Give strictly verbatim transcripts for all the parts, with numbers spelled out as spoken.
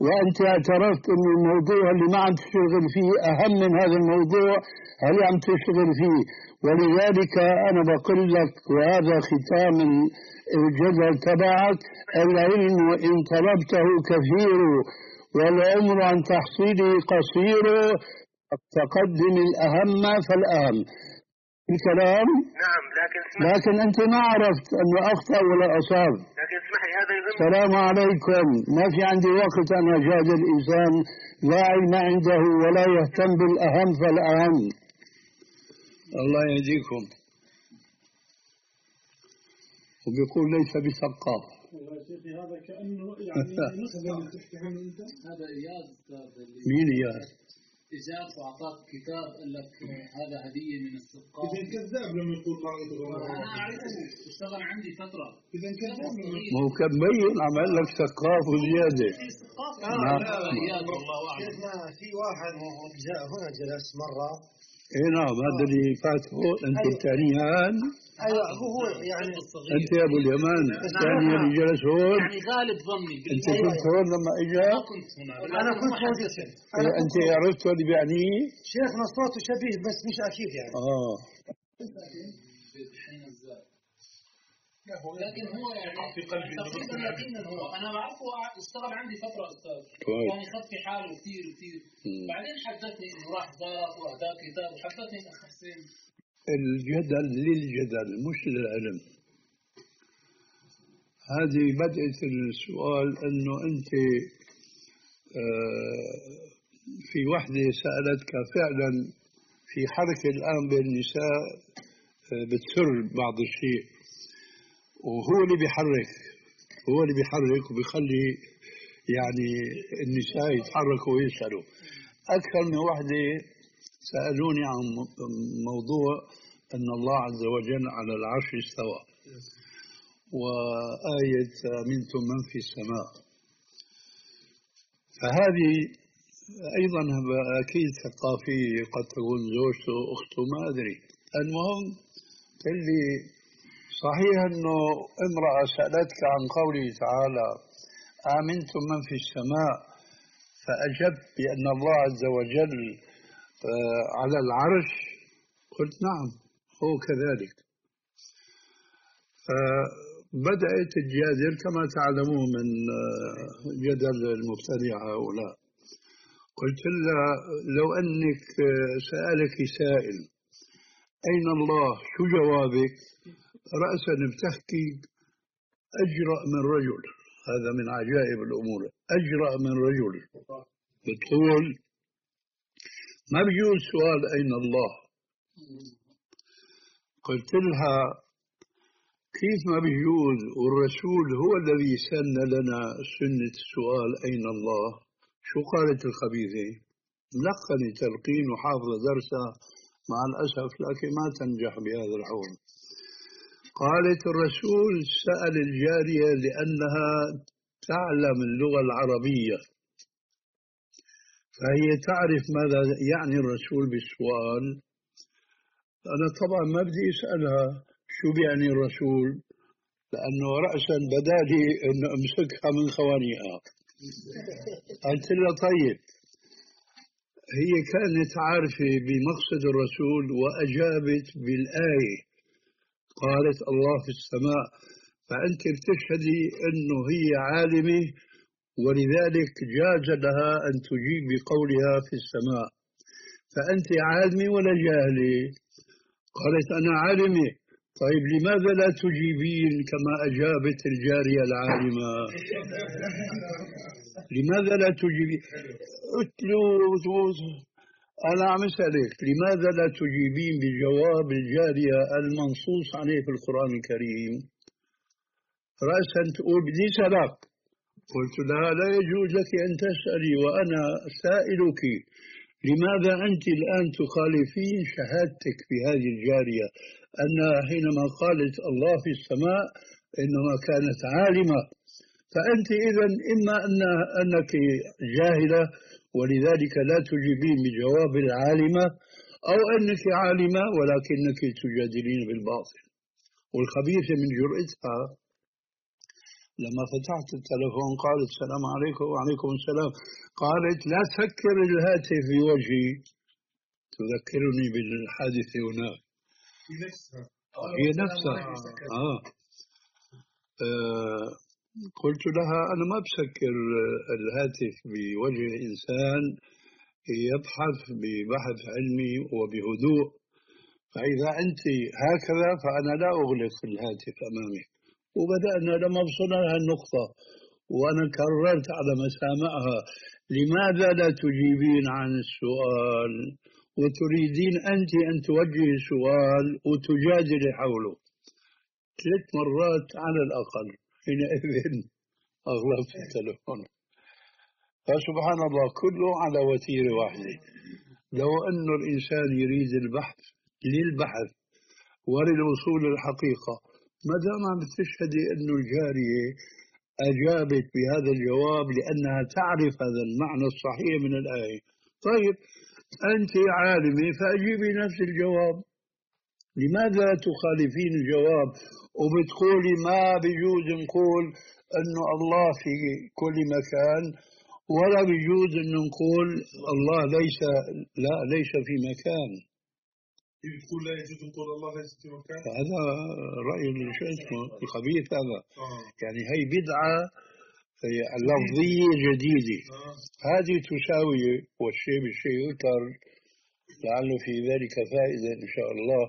وأنت اعترفت أن الموضوع اللي ما عم تشتغل فيه أهم من هذا الموضوع اللي عم تشتغل فيه. ولذلك أنا بقول لك، وهذا ختام الجدل تبعك: العلم إن طلبته كثير والعمر عن تحصيله قصير، تقدم الأهم فالأهم. الكلام نعم، لكن لكن أنت ما عرفت أنه أخطأ ولا أصاب. لكن اسمح لي، هذا يضم. السلام عليكم. ما في عندي وقت أنا أجادل الإنسان لا علم عنده ولا يهتم بالأهم فالأهم. الله يهديكم. وبيقول ليس بثقاف. هذا كأنه يعني هذا إياد. مين إياد؟ إياد وأعطاك كتاب قال لك هذا هدية من الثقاف. إذا كذاب لما يقول ما عنده غرض. أنا أعرفه، اشتغل عندي فترة. إذا كذاب ما هو كان مبين عمل لك ثقاف وزيادة. ثقاف. نعم. إياد والله أعلم. في واحد جاء هنا جلس مرة. إيه نعم، هذا اللي فاته أنت الثانيان. أيوة هو يعني أنت يا أبو اليمان الثاني اللي جلس هون. يعني غالب ظني. أنت كنت هون لما إجا؟ ما كنت هنا. أنا كنت موجود. أنت عرفت اللي بيعنيه؟ شيخنا صوته شبيه بس مش أكيد يعني. آه. لكن هو يعني تقريبا يقينا هو أنا بعرفه اشتغل عندي فترة أستاذ. كان يخف في حاله كثير كثير. بعدين حدثني إنه راح زارك وأهدى كتاب وحدثني أخ حسين. الجدل للجدل مش للعلم. هذه بدأت السؤال أنه أنت في وحدة سألتك فعلا في حركة الآن بين النساء بتسر بعض الشيء، وهو اللي بيحرك هو اللي بيحرك وبيخلي يعني النساء يتحركوا ويسألوا. أكثر من وحدة سألوني عن موضوع أن الله عز وجل على العرش استوى، وآية أمنتم من في السماء. فهذه أيضا أكيد ثقافية، قد تكون زوجته أخته ما أدري. المهم اللي صحيح أنه امرأة سألتك عن قوله تعالى آمنتم من في السماء، فأجبت بأن الله عز وجل على العرش، قلت نعم هو كذلك. فبدأت تجادل كما تعلمون من جدل المبتدع هؤلاء. قلت لها لو أنك سألك سائل أين الله شو جوابك؟ رأسا بتحكي أجرأ من رجل. هذا من عجائب الأمور، أجرأ من رجل. بتقول ما بيجوز سؤال أين الله. قلت لها كيف ما بيجوز والرسول هو الذي سن لنا سنة السؤال أين الله؟ شو قالت الخبيثة؟ ملقني تلقين وحافظة درسها مع الأسف لكن ما تنجح بهذا الحول. قالت الرسول سأل الجارية لأنها تعلم اللغة العربية، فهي تعرف ماذا يعني الرسول بالسؤال. أنا طبعا ما بدي أسألها شو بيعني الرسول، لأنه رأسا بدالي أن أمسكها من خوانيها. قلت لها طيب، هي كانت عارفة بمقصد الرسول وأجابت بالآية، قالت الله في السماء، فأنت بتشهدي أنه هي عالمة ولذلك جاز لها أن تجيب بقولها في السماء. فأنت عالمة ولا جاهلة؟ قالت أنا عالمة. طيب لماذا لا تجيبين كما أجابت الجارية العالمة؟ لماذا لا تجيبين؟ قلت له أنا عم أسألك لماذا لا تجيبين بجواب الجارية المنصوص عليه في القرآن الكريم؟ رأسا تقول بدي سألك. قلت لها لا يجوز لك أن تسألي وأنا سائلك، لماذا أنت الآن تخالفين شهادتك في هذه الجارية أنها حينما قالت الله في السماء إنما كانت عالمة؟ فأنت إذن إما أن أنك جاهلة ولذلك لا تجيبين بجواب العالمة، أو أنك عالمة ولكنك تجادلين بالباطل. والخبيثة من جرأتها لما فتحت التلفون قالت السلام عليكم وعليكم السلام، قالت لا تسكر الهاتف في وجهي تذكرني بالحادثة هناك. في نفسها هي نفسها آه. آه. قلت لها أنا ما بسكر الهاتف بوجه إنسان يبحث ببحث علمي وبهدوء، فإذا أنت هكذا فأنا لا أغلق الهاتف أمامك. وبدأنا لما وصلنا لها النقطة وأنا كررت على مسامعها لماذا لا تجيبين عن السؤال وتريدين أنت أن توجهي السؤال وتجادلي حوله ثلاث مرات على الأقل، حينئذ أغلقت التلفون. فسبحان الله كله على وتيرة واحدة. لو أن الإنسان يريد البحث للبحث وللوصول للحقيقة، ما دام عم تشهدي أن الجارية أجابت بهذا الجواب لأنها تعرف هذا المعنى الصحيح من الآية، طيب أنت عالمة فأجيبي نفس الجواب. لماذا تخالفين الجواب وبتقولي ما بيجوز نقول أنه الله في كل مكان ولا بيجوز أن نقول الله ليس لا ليس في مكان؟ يقول لا يجوز نقول الله ليس في مكان. هذا رأي شو اسمه الخبيث هذا. آه. يعني هي بدعة لفظية جديدة. آه. هذه تساوي والشيء بالشيء يذكر لعل في ذلك فائدة إن شاء الله.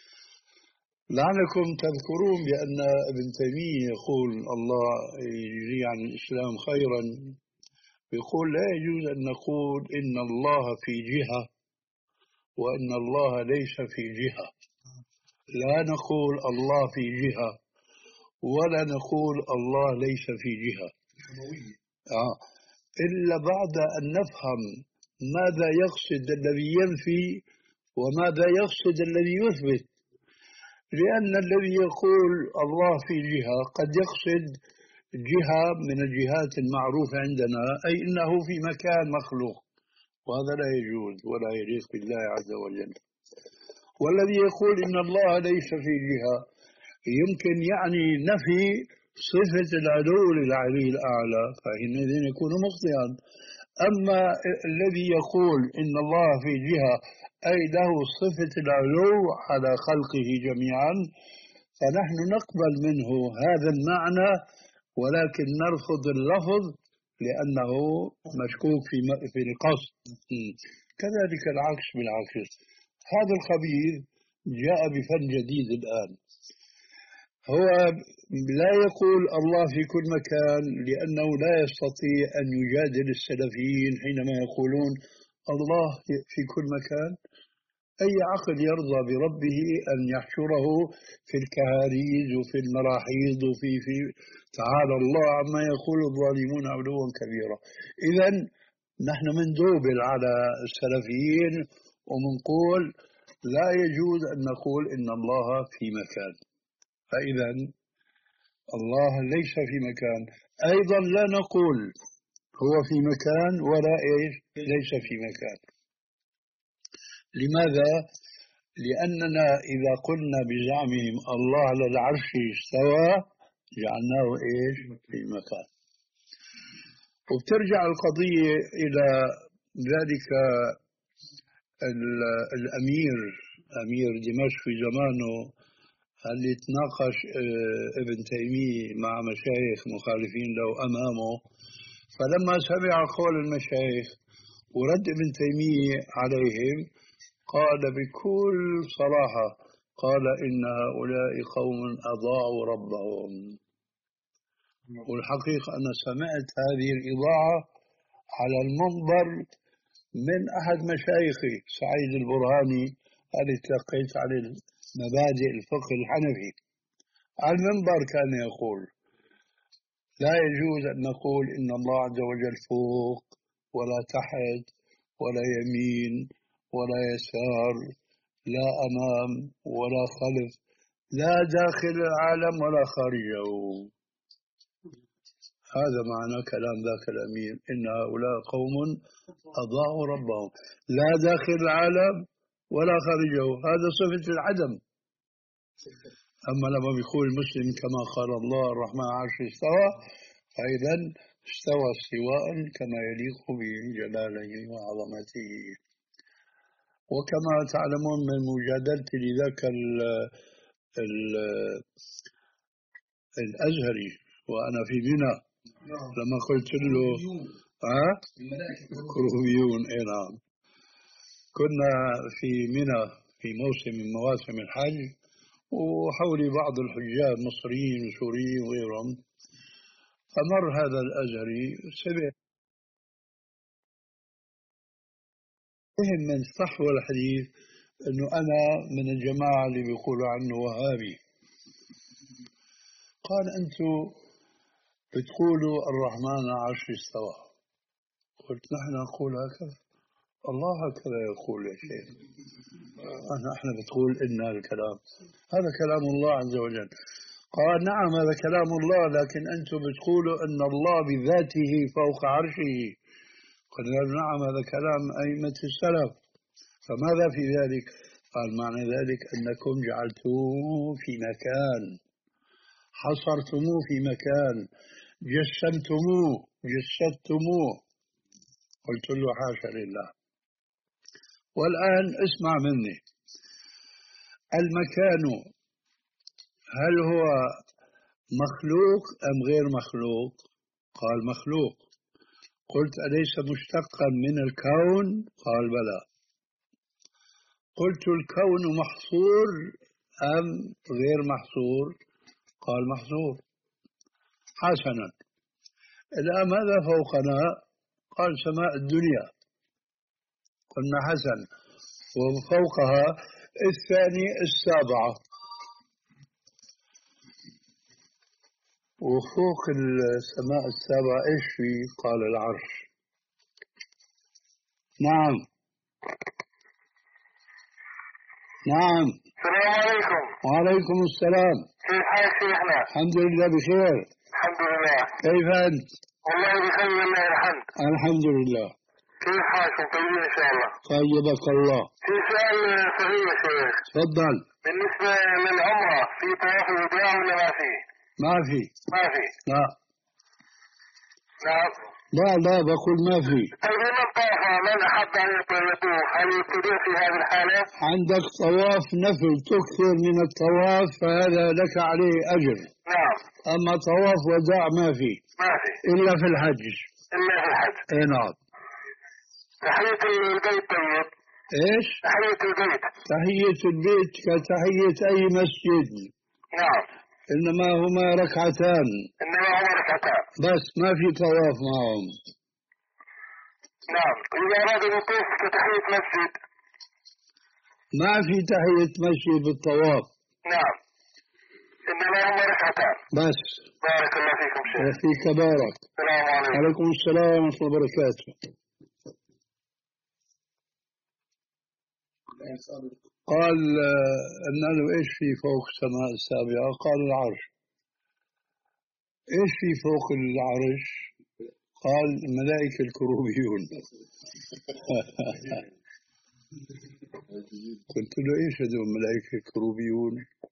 لعلكم تذكرون بأن ابن تيمية يقول الله يجري عن الإسلام خيرا، يقول لا يجوز أن نقول إن الله في جهة وإن الله ليس في جهة. لا نقول الله في جهة ولا نقول الله ليس في جهة آه. إلا بعد أن نفهم ماذا يقصد الذي ينفي وماذا يقصد الذي يثبت. لأن الذي يقول الله في جهة قد يقصد جهة من الجهات المعروفة عندنا، أي إنه في مكان مخلوق، وهذا لا يجوز ولا يليق بالله عز وجل. والذي يقول إن الله ليس في جهة يمكن يعني نفي صفة العلو للعلي الأعلى، فحينئذ يكون مخطئا. أما الذي يقول إن الله في جهة أي له صفة العلو على خلقه جميعا، فنحن نقبل منه هذا المعنى ولكن نرفض اللفظ لأنه مشكوك في في القصد. كذلك العكس بالعكس. هذا الخبير جاء بفن جديد الآن، هو لا يقول الله في كل مكان لأنه لا يستطيع أن يجادل السلفيين حينما يقولون الله في كل مكان. أي عقل يرضى بربه أن يحشره في الكهاريز وفي المراحيض وفي في تعالى الله عما يقول الظالمون علوا كبيرا. إذن نحن مندوبل على السلفيين ومنقول لا يجوز أن نقول إن الله في مكان، فإذا الله ليس في مكان. أيضا لا نقول هو في مكان ولا إيش ليس في مكان. لماذا؟ لأننا إذا قلنا بزعمهم الله على العرش استوى جعلناه إيش في مكان. وبترجع القضية إلى ذلك الأمير أمير دمشق في زمانه اللي تناقش ابن تيمية مع مشايخ مخالفين له أمامه، فلما سمع قول المشايخ ورد ابن تيمية عليهم قال بكل صراحة قال إن هؤلاء قوم أضاعوا ربهم. والحقيقة أنا سمعت هذه الإضاعة على المنبر من أحد مشايخي سعيد البرهاني اللي تلقيت على مبادئ الفقه الحنفي. على المنبر كان يقول لا يجوز أن نقول إن الله عز وجل فوق ولا تحت ولا يمين ولا يسار، لا أمام ولا خلف، لا داخل العالم ولا خارجه. هذا معنى كلام ذاك الأمير إن هؤلاء قوم أضاعوا ربهم، لا داخل العالم ولا خارجه. هذا صفة العدم. أما لما بيقول المسلم كما قال الله الرحمن عرش استوى، فإذا استوى استواء كما يليق بجلاله وعظمته. وكما تعلمون من مجادلتي لذاك ال ال الأزهري وأنا في منى لما قلت له ها كروبيون، اي نعم، كنا في منى في موسم من مواسم الحج، وحولي بعض الحجاج مصريين وسوريين وغيرهم، فمر هذا الأزهري سمع فهم من صحوة الحديث أنه أنا من الجماعة اللي بيقولوا عنه وهابي. قال أنتم بتقولوا الرحمن على العرش استوى. قلت نحن نقول هكذا، الله هكذا يقول يا شيخ، نحن بتقول إن الكلام هذا كلام الله عز وجل. قال نعم هذا كلام الله، لكن أنتم بتقولوا أن الله بذاته فوق عرشه. قلنا نعم هذا كلام أئمة السلف، فماذا في ذلك؟ قال معنى ذلك أنكم جعلتوه في مكان، حصرتموه في مكان، جسمتموه جسدتموه. قلت له حاشا لله. والآن اسمع مني، المكان هل هو مخلوق أم غير مخلوق؟ قال مخلوق. قلت أليس مشتقا من الكون؟ قال بلى. قلت الكون محصور أم غير محصور؟ قال محصور. حسنا، الآن ماذا فوقنا؟ قال سماء الدنيا. قلنا حسن، وفوقها الثاني السابعة، وفوق السماء السابعة إيش في؟ قال العرش. نعم نعم. السلام عليكم. وعليكم السلام. كيف حالك شيخنا؟ الحمد لله بخير. الحمد لله. كيف أنت؟ والله بخير والله الحمد. الحمد لله. كيف حالكم؟ طيبين إن شاء الله. طيبك الله. في سؤال صغير يا شيخ. تفضل. بالنسبة للعمرة في طواف الوداع ولا ما في؟ ما في. ما في. لا. نعم. لا لا بقول ما في. طيب من طاف من أحب أن يطوف هل يبتدئ في هذه الحالة؟ عندك طواف نفل تكثر من الطواف فهذا لك عليه أجر. نعم. أما طواف وداع ما في. ما في. إلا في الحج. إلا في الحج. إيه نعم. تحية البيت طيب. إيش؟ تحية البيت. تحية البيت كتحية أي مسجد. نعم. إنما هما ركعتان. إنما هما ركعتان. بس ما في طواف معهم. نعم. إذا أراد الوقوف كتحية مسجد. ما في تحية مسجد بالطواف. نعم. إنما هما ركعتان. بس. بارك الله فيكم شيخ. وفيك بارك. السلام عليكم. عليكم السلام ورحمة الله وبركاته. قال أن له إيش في فوق السماء السابعة؟ قال العرش. إيش في فوق العرش؟ قال الملائكة الكروبيون. قلت له إيش هذول الملائكة الكروبيون؟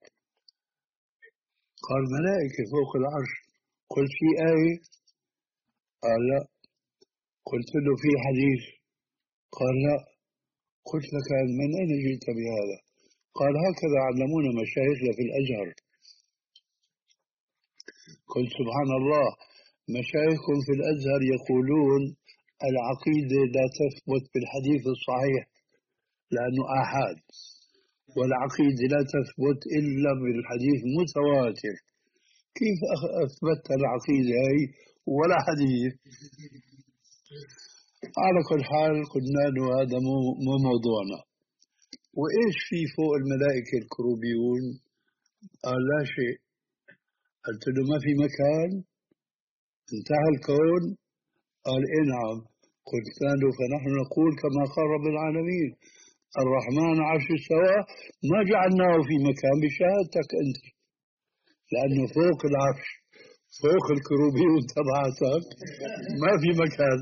قال ملائكة فوق العرش. قلت في آية؟ قال لا. قلت له في حديث؟ قال لا. قلت لك من أين جئت بهذا؟ قال هكذا علمونا مشايخنا في الأزهر. قلت سبحان الله، مشايخكم في الأزهر يقولون العقيدة لا تثبت بالحديث الصحيح لأنه آحاد، والعقيدة لا تثبت إلا بالحديث متواتر. كيف أثبت العقيدة هي ولا حديث؟ على كل حال قلنا له هذا مو موضوعنا. وإيش في فوق الملائكة الكروبيون؟ قال لا شيء. قلت له ما في مكان؟ انتهى الكون؟ قال إيه نعم. قلت له فنحن نقول كما قال رب العالمين الرحمن عرش استوى، ما جعلناه في مكان بشهادتك أنت، لأنه فوق العرش فوق الكروبيون تبعتك ما في مكان.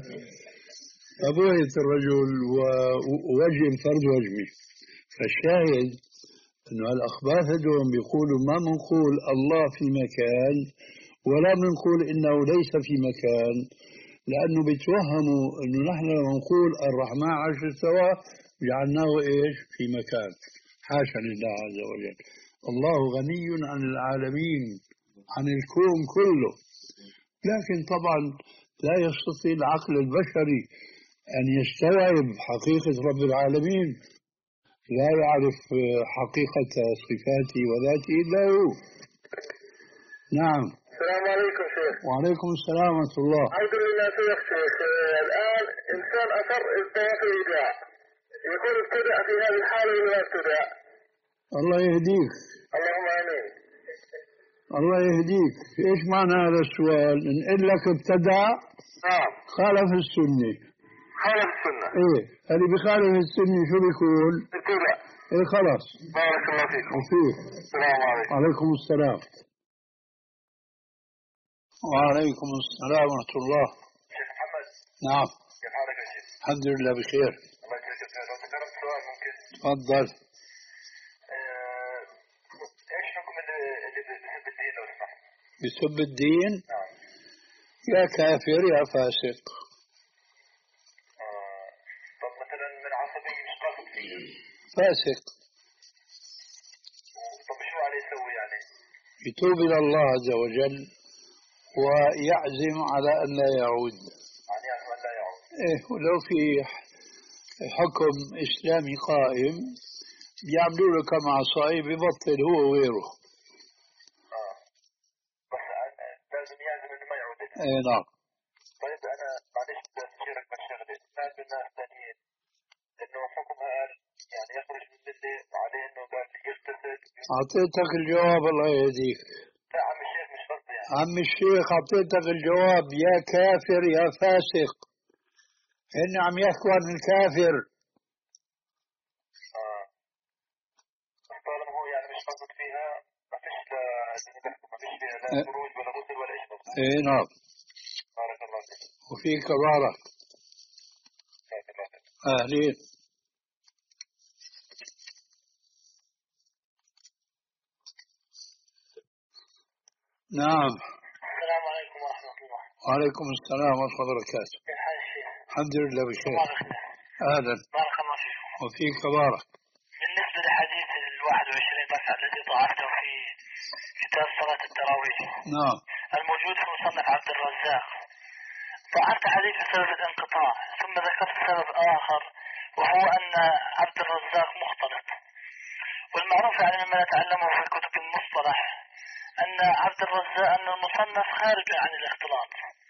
فبهت الرجل ووجه فرد وجهي. فالشاهد إنه هالأخبار هدول بيقولوا ما منقول الله في مكان ولا منقول إنه ليس في مكان، لأنه بيتوهموا إنه نحن نقول الرحمن عرش استوى جعلناه إيش في مكان. حاشا لله عز وجل، الله غني عن العالمين، عن الكون كله. لكن طبعا لا يستطيع العقل البشري أن يستوعب حقيقة رب العالمين، لا يعرف حقيقة صفاته وذاته إلا هو. نعم. السلام عليكم شيخ. وعليكم السلام ورحمة الله. الحمد لله شيخ. شيخ الآن إنسان أثر ازدواج الإيداع، يكون ابتدأ في هذه الحالة ولا ابتدأ؟ الله يهديك. اللهم آمين. الله يهديك. إيش معنى هذا السؤال؟ نقول لك ابتدأ نعم خالف السنة. خالف السنة. إيه اللي بخالف السنة شو بيكون؟ ابتدأ. إيه خلاص. بارك الله فيكم. وفيك. السلام عليكم. وعليكم السلام. وعليكم السلام ورحمة الله. شيخ محمد. نعم. كيف حالك يا شيخ؟ الحمد لله بخير. الله يجزاك خير. لو تكرمت سؤال ممكن؟ تفضل. ايش حكم اللي اللي بيسب الدين لو سمحت؟ بسب الدين؟ نعم. يا كافر يا فاسق. آه. طب مثلا من عصبي مش قاصد فيه. فاسق. طب شو عليه يسوي يعني؟ يتوب إلى الله عز وجل ويعزم على أن لا يعود. يعني يعزم أن لا يعود. إيه ولو في حكم إسلامي قائم بيعملوا له كم عصاية ببطل هو وغيره. اه بس لازم يعزم انه ما يعود. اي نعم. طيب انا معلش بدي استشيرك بالشغله، سمعت من ناس ثانيين انه حكمها قال يعني يخرج من المله عليه انه قال يغتسل. اعطيتك الجواب الله يهديك. لا عم الشيخ مش قصدي يعني. عم الشيخ اعطيتك الجواب، يا كافر يا فاسق. هن عم يحكوا عن الكافر. اه طالما هو يعني مش قصد فيها ما فيش لا ما فيش فيها لا خروج ولا غسل ولا شيء. اي نعم. بارك الله فيك. وفيك بارك. بارك الله فيك. اهلين. نعم. السلام عليكم ورحمة الله. وعليكم السلام ورحمة الله وبركاته. كيف حال الشيخ؟ الحمد لله بخير. اهلا. بارك الله فيكم. وفيك بارك. بالنسبة لحديث الواحد وعشرين ركعة الذي ضعفته في كتاب صلاة التراويح. نعم. الموجود في مصنف عبد الرزاق. ضعفت حديث بسبب الانقطاع، ثم ذكرت سبب آخر وهو أن عبد الرزاق مختلط. والمعروف يعني مما نتعلمه في كتب المصطلح أن عبد الرزاق أن المصنف خارج عن الاختلاط.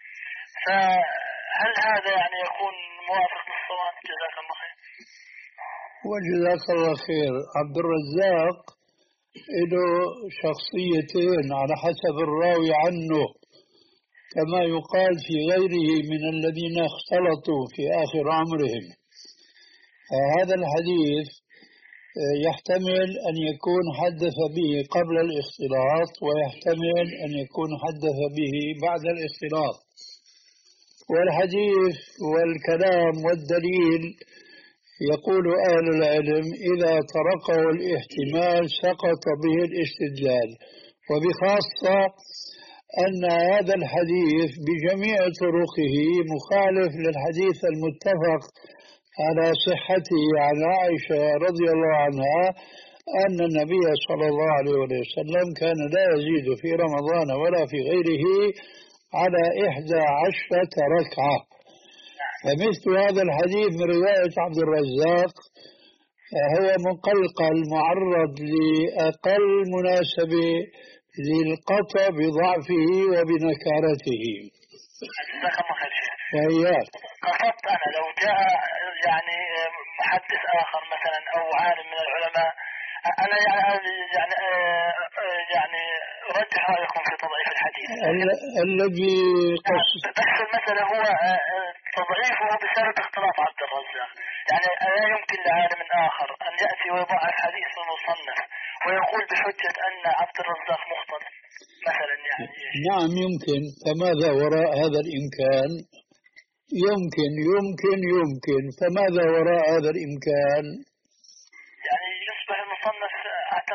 فهل هذا يعني يكون موافق للصواب؟ جزاك الله خير. وجزاك الله خير. عبد الرزاق له شخصيتين على حسب الراوي عنه، كما يقال في غيره من الذين اختلطوا في آخر عمرهم. هذا الحديث يحتمل أن يكون حدث به قبل الاختلاط، ويحتمل أن يكون حدث به بعد الاختلاط. والحديث والكلام والدليل يقول أهل العلم إذا طرقه الاحتمال سقط به الاستدلال، وبخاصة أن هذا الحديث بجميع طرقه مخالف للحديث المتفق على صحته عن عائشة رضي الله عنها أن النبي صلى الله عليه وسلم كان لا يزيد في رمضان ولا في غيره على إحدى عشرة ركعة. فمثل هذا الحديث من رواية عبد الرزاق هو مقلقل معرض لأقل مناسبة للقطع بضعفه وبنكارته. جزاك الله خير شيخ. وإياك. قصدت أنا لو جاء يعني محدث آخر مثلا أو عالم من العلماء، أنا يعني يعني يعني أرجح رأيكم في تضعيف الحديث. الذي قصد بس المسألة هو تضعيفه بسبب اختلاط عبد الرزاق. يعني لا يمكن لعالم آخر أن يأتي ويضعف حديث المصنف ويقول بحجة أن عبد الرزاق مختلط مثلا. يعني نعم يمكن. فماذا وراء هذا الإمكان؟ يمكن يمكن يمكن فماذا وراء هذا الإمكان؟ يعني يصبح المصنف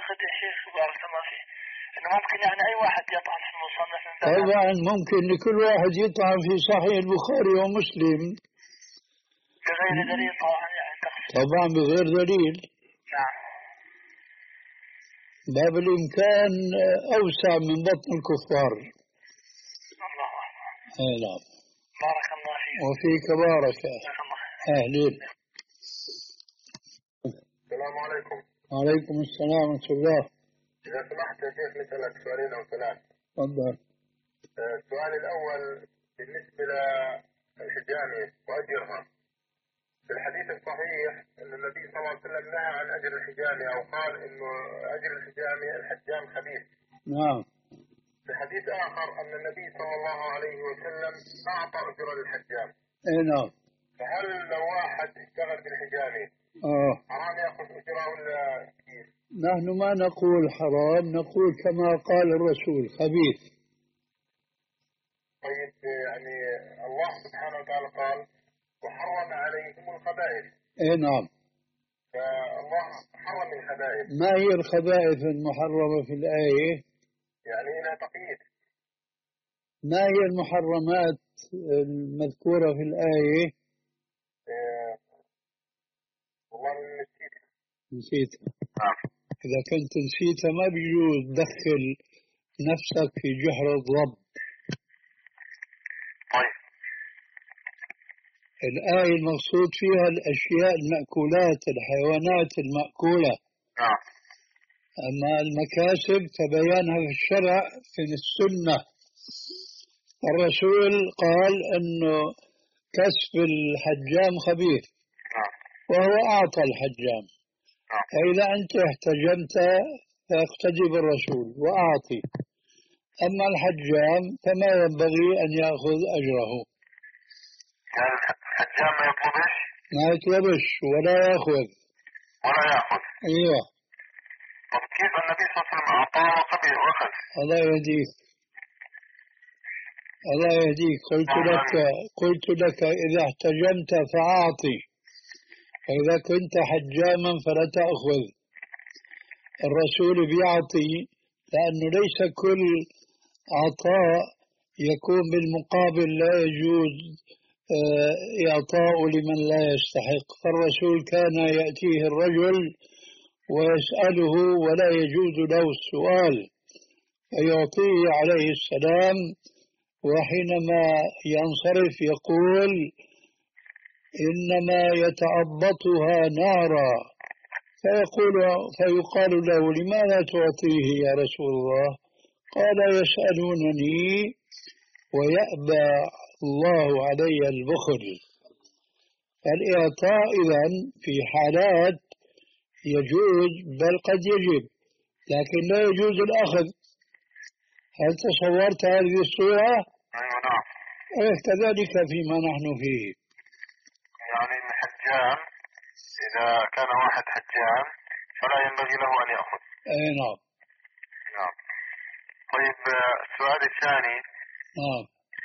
ممكن يعني أي واحد يطعن في المصنف من باب طبعا ممكن لكل واحد يطعن في صحيح البخاري ومسلم بغير دليل طبعا يعني تقصد. طبعا بغير دليل. نعم. باب الإمكان أوسع من بطن الكفار. الله أكبر. أي نعم. بارك الله فيك. وفيك بارك. أهلين. السلام عليكم. وعليكم السلام ورحمة الله. إذا سمحت يا شيخ نسألك سؤالين أو ثلاث. تفضل. السؤال الأول بالنسبة للحجامة وأجرها. في الحديث الصحيح أن النبي صلى الله عليه وسلم نهى عن أجر الحجامة أو قال إنه أجر الحجامة الحجام خبيث. نعم. في حديث آخر أن النبي صلى الله عليه وسلم أعطى أجر للحجام. أي نعم. فهل لو واحد اشتغل بالحجامة آه. حرام يأخذ أجرة ولا كيف؟ نحن ما نقول حرام، نقول كما قال الرسول خبيث. طيب يعني الله سبحانه وتعالى قال وحرم عليكم الخبائث. اي نعم. فالله حرم الخبائث. ما هي الخبائث المحرمة في الآية؟ يعني لها تقييد. ما هي المحرمات المذكورة في الآية؟ إيه والله نسيت. نسيت. نعم. إذا كنت نسيتها ما بيجوز تدخل نفسك في جحر الضب. طيب. الآية المقصود فيها الأشياء المأكولات، الحيوانات المأكولة. نعم. أما المكاسب فبيانها في الشرع في السنة. الرسول قال أنه كسب الحجام خبيث. نعم. وهو أعطى الحجام. نعم. فإذا أنت احتجمت فاقتدي بالرسول وأعطي. أما الحجام فما ينبغي أن يأخذ أجره. يعني الحجام ما يطلبش؟ ما يطلبش ولا يأخذ. ولا يأخذ. أيوه. طب كيف النبي صلى الله عليه وسلم أعطاه وقبل وأخذ؟ الله يهديك. الله يهديك. قلت لك قلت لك إذا احتجمت فأعطي، فإذا كنت حجاما فلا تأخذ. الرسول بيعطي لأنه ليس كل عطاء يكون بالمقابل لا يجوز إعطاء لمن لا يستحق. فالرسول كان يأتيه الرجل ويسأله ولا يجوز له السؤال فيعطيه عليه السلام، وحينما ينصرف يقول إنما يتعبطها نارا، فيقول فيقال له لماذا تعطيه يا رسول الله؟ قال يسألونني ويأبى الله علي البخل. فالإعطاء إذن في حالات يجوز بل قد يجب، لكن لا يجوز الأخذ. هل تصورت هذه الصورة؟ أيوة نعم. إيه كذلك فيما نحن فيه. يعني الحجام إذا كان واحد حجام فلا ينبغي له أن يأخذ. أي نعم. نعم. طيب السؤال الثاني. نعم.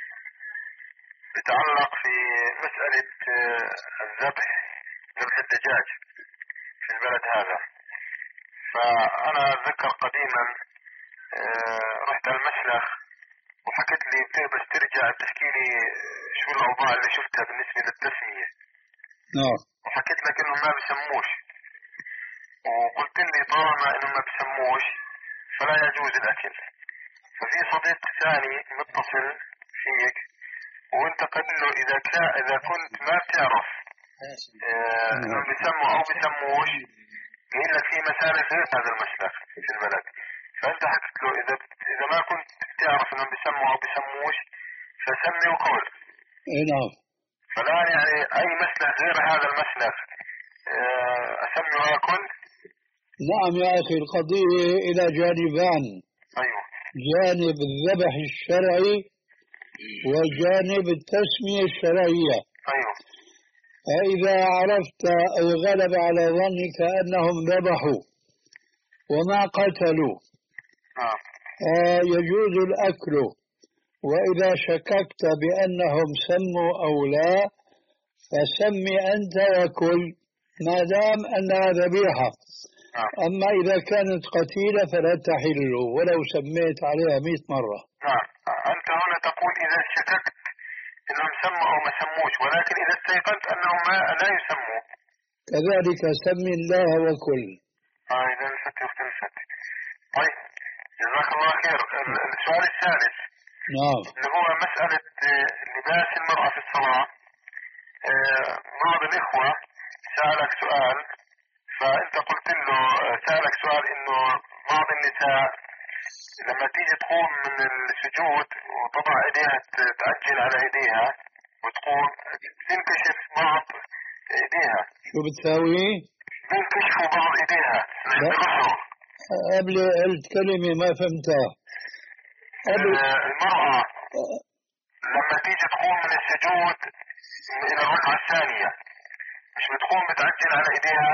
يتعلق في مسألة الذبح، ذبح الدجاج في البلد هذا. فأنا أتذكر قديما رحت المسلخ وحكيت لي بس ترجع تحكي لي شو الأوضاع اللي شفتها بالنسبة للتسمية. نعم. وحكيت لك إنهم ما بسموش، وقلت لي طالما إنهم ما بسموش فلا يجوز الأكل. ففي صديق ثاني متصل فيك وانت قل له إذا كان إذا كنت ما بتعرف اه إنهم بسموا أو بسموش، قايل لك في مسالك غير هذا المسلك في البلد. فأنت حكيت له إذا إذا ما كنت بتعرف إنهم بسموا أو بسموش فسمي وقول. إيه نعم. فالآن يعني أي مسلك غير هذا المسلك اه أسمي وأكل. نعم يا أخي، القضية إلى جانبان. أيوه. جانب الذبح الشرعي وجانب التسمية الشرعية. أيوه. فإذا عرفت أو غلب على ظنك أنهم ذبحوا وما قتلوا نعم. آه يجوز الأكل. وإذا شككت بأنهم سموا أو لا فسمي أنت وكل ما دام أنها ذبيحة. نعم. أما إذا كانت قتيلة فلا تحل ولو سميت عليها مئة مرة. نعم. أنت هنا تقول إذا شككت إنهم سموا أو ما سموش، ولكن إذا استيقنت أنهم ما لا يسموا كذلك سمي الله وكل. آه إذا الفتي وقت الفتي. طيب جزاك الله خير. السؤال الثالث نعم. اللي هو مسألة لباس المرأة في الصلاة. بعض الإخوة سألك سؤال، فأنت قلت له سألك سؤال إنه بعض النساء لما تيجي تقوم من السجود وتضع إيديها تأجل على إيديها وتقوم تنكشف بعض إيديها. شو بتساوي؟ تنكشفوا بعض إيديها. قبل قلت كلمة ما فهمتها. قبل المرأة لما تيجي تقوم من السجود إلى الركعة الثانية مش بتقوم بتعجل على إيديها؟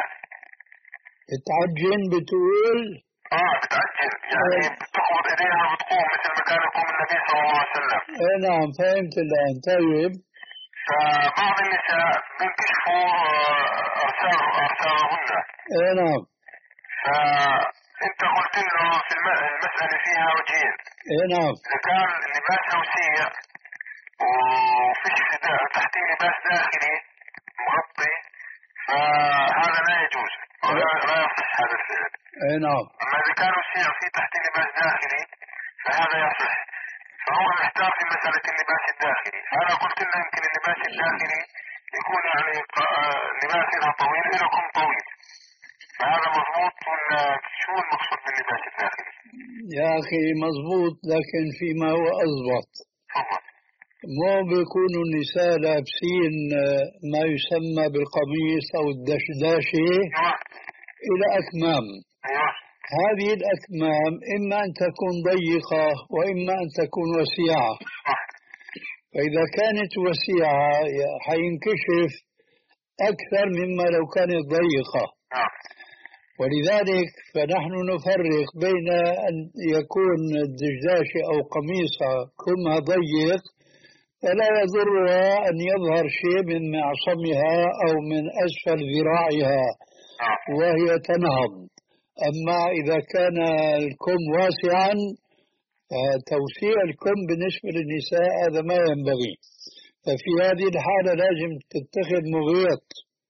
بتعجن بتقول؟ آه بتعجل، يعني بتقبض إيديها وبتقوم مثل ما كان يقوم النبي صلى الله عليه وسلم. إيه نعم فهمت الآن. طيب. فبعض النساء بينكشفوا أرسال أرسالهن. إيه نعم. فأنت قلت له في المسألة فيها وجهين. إيه نعم. إذا كان لباسها وسيع وفيش تحتيه لباس داخلي مغطي فهذا لا يجوز، لا يصح هذا الفعل. اي نعم. اما اذا كان وسيع في تحتيه لباس داخلي فهذا يصح. فهو محتار في مسألة اللباس الداخلي. انا قلت له يمكن اللباس الداخلي يكون يعني لباس لها طويل لكم طويل، فهذا مضبوط ولا شو المقصود باللباس الداخلي؟ يا اخي مضبوط، لكن فيما هو اضبط. تفضل. مو بيكونوا النساء لابسين ما يسمى بالقميص او الدشداشة الى اكمام. هذه الاكمام اما ان تكون ضيقة واما ان تكون وسيعة. فاذا كانت وسيعة حينكشف اكثر مما لو كانت ضيقة. ولذلك فنحن نفرق بين ان يكون الدشداشة او قميصها كمها ضيق فلا يضرها أن يظهر شيء من معصمها أو من أسفل ذراعها وهي تنهض. أما إذا كان الكم واسعا توسيع الكم بالنسبة للنساء هذا ما ينبغي. ففي هذه الحالة لازم تتخذ مغيط.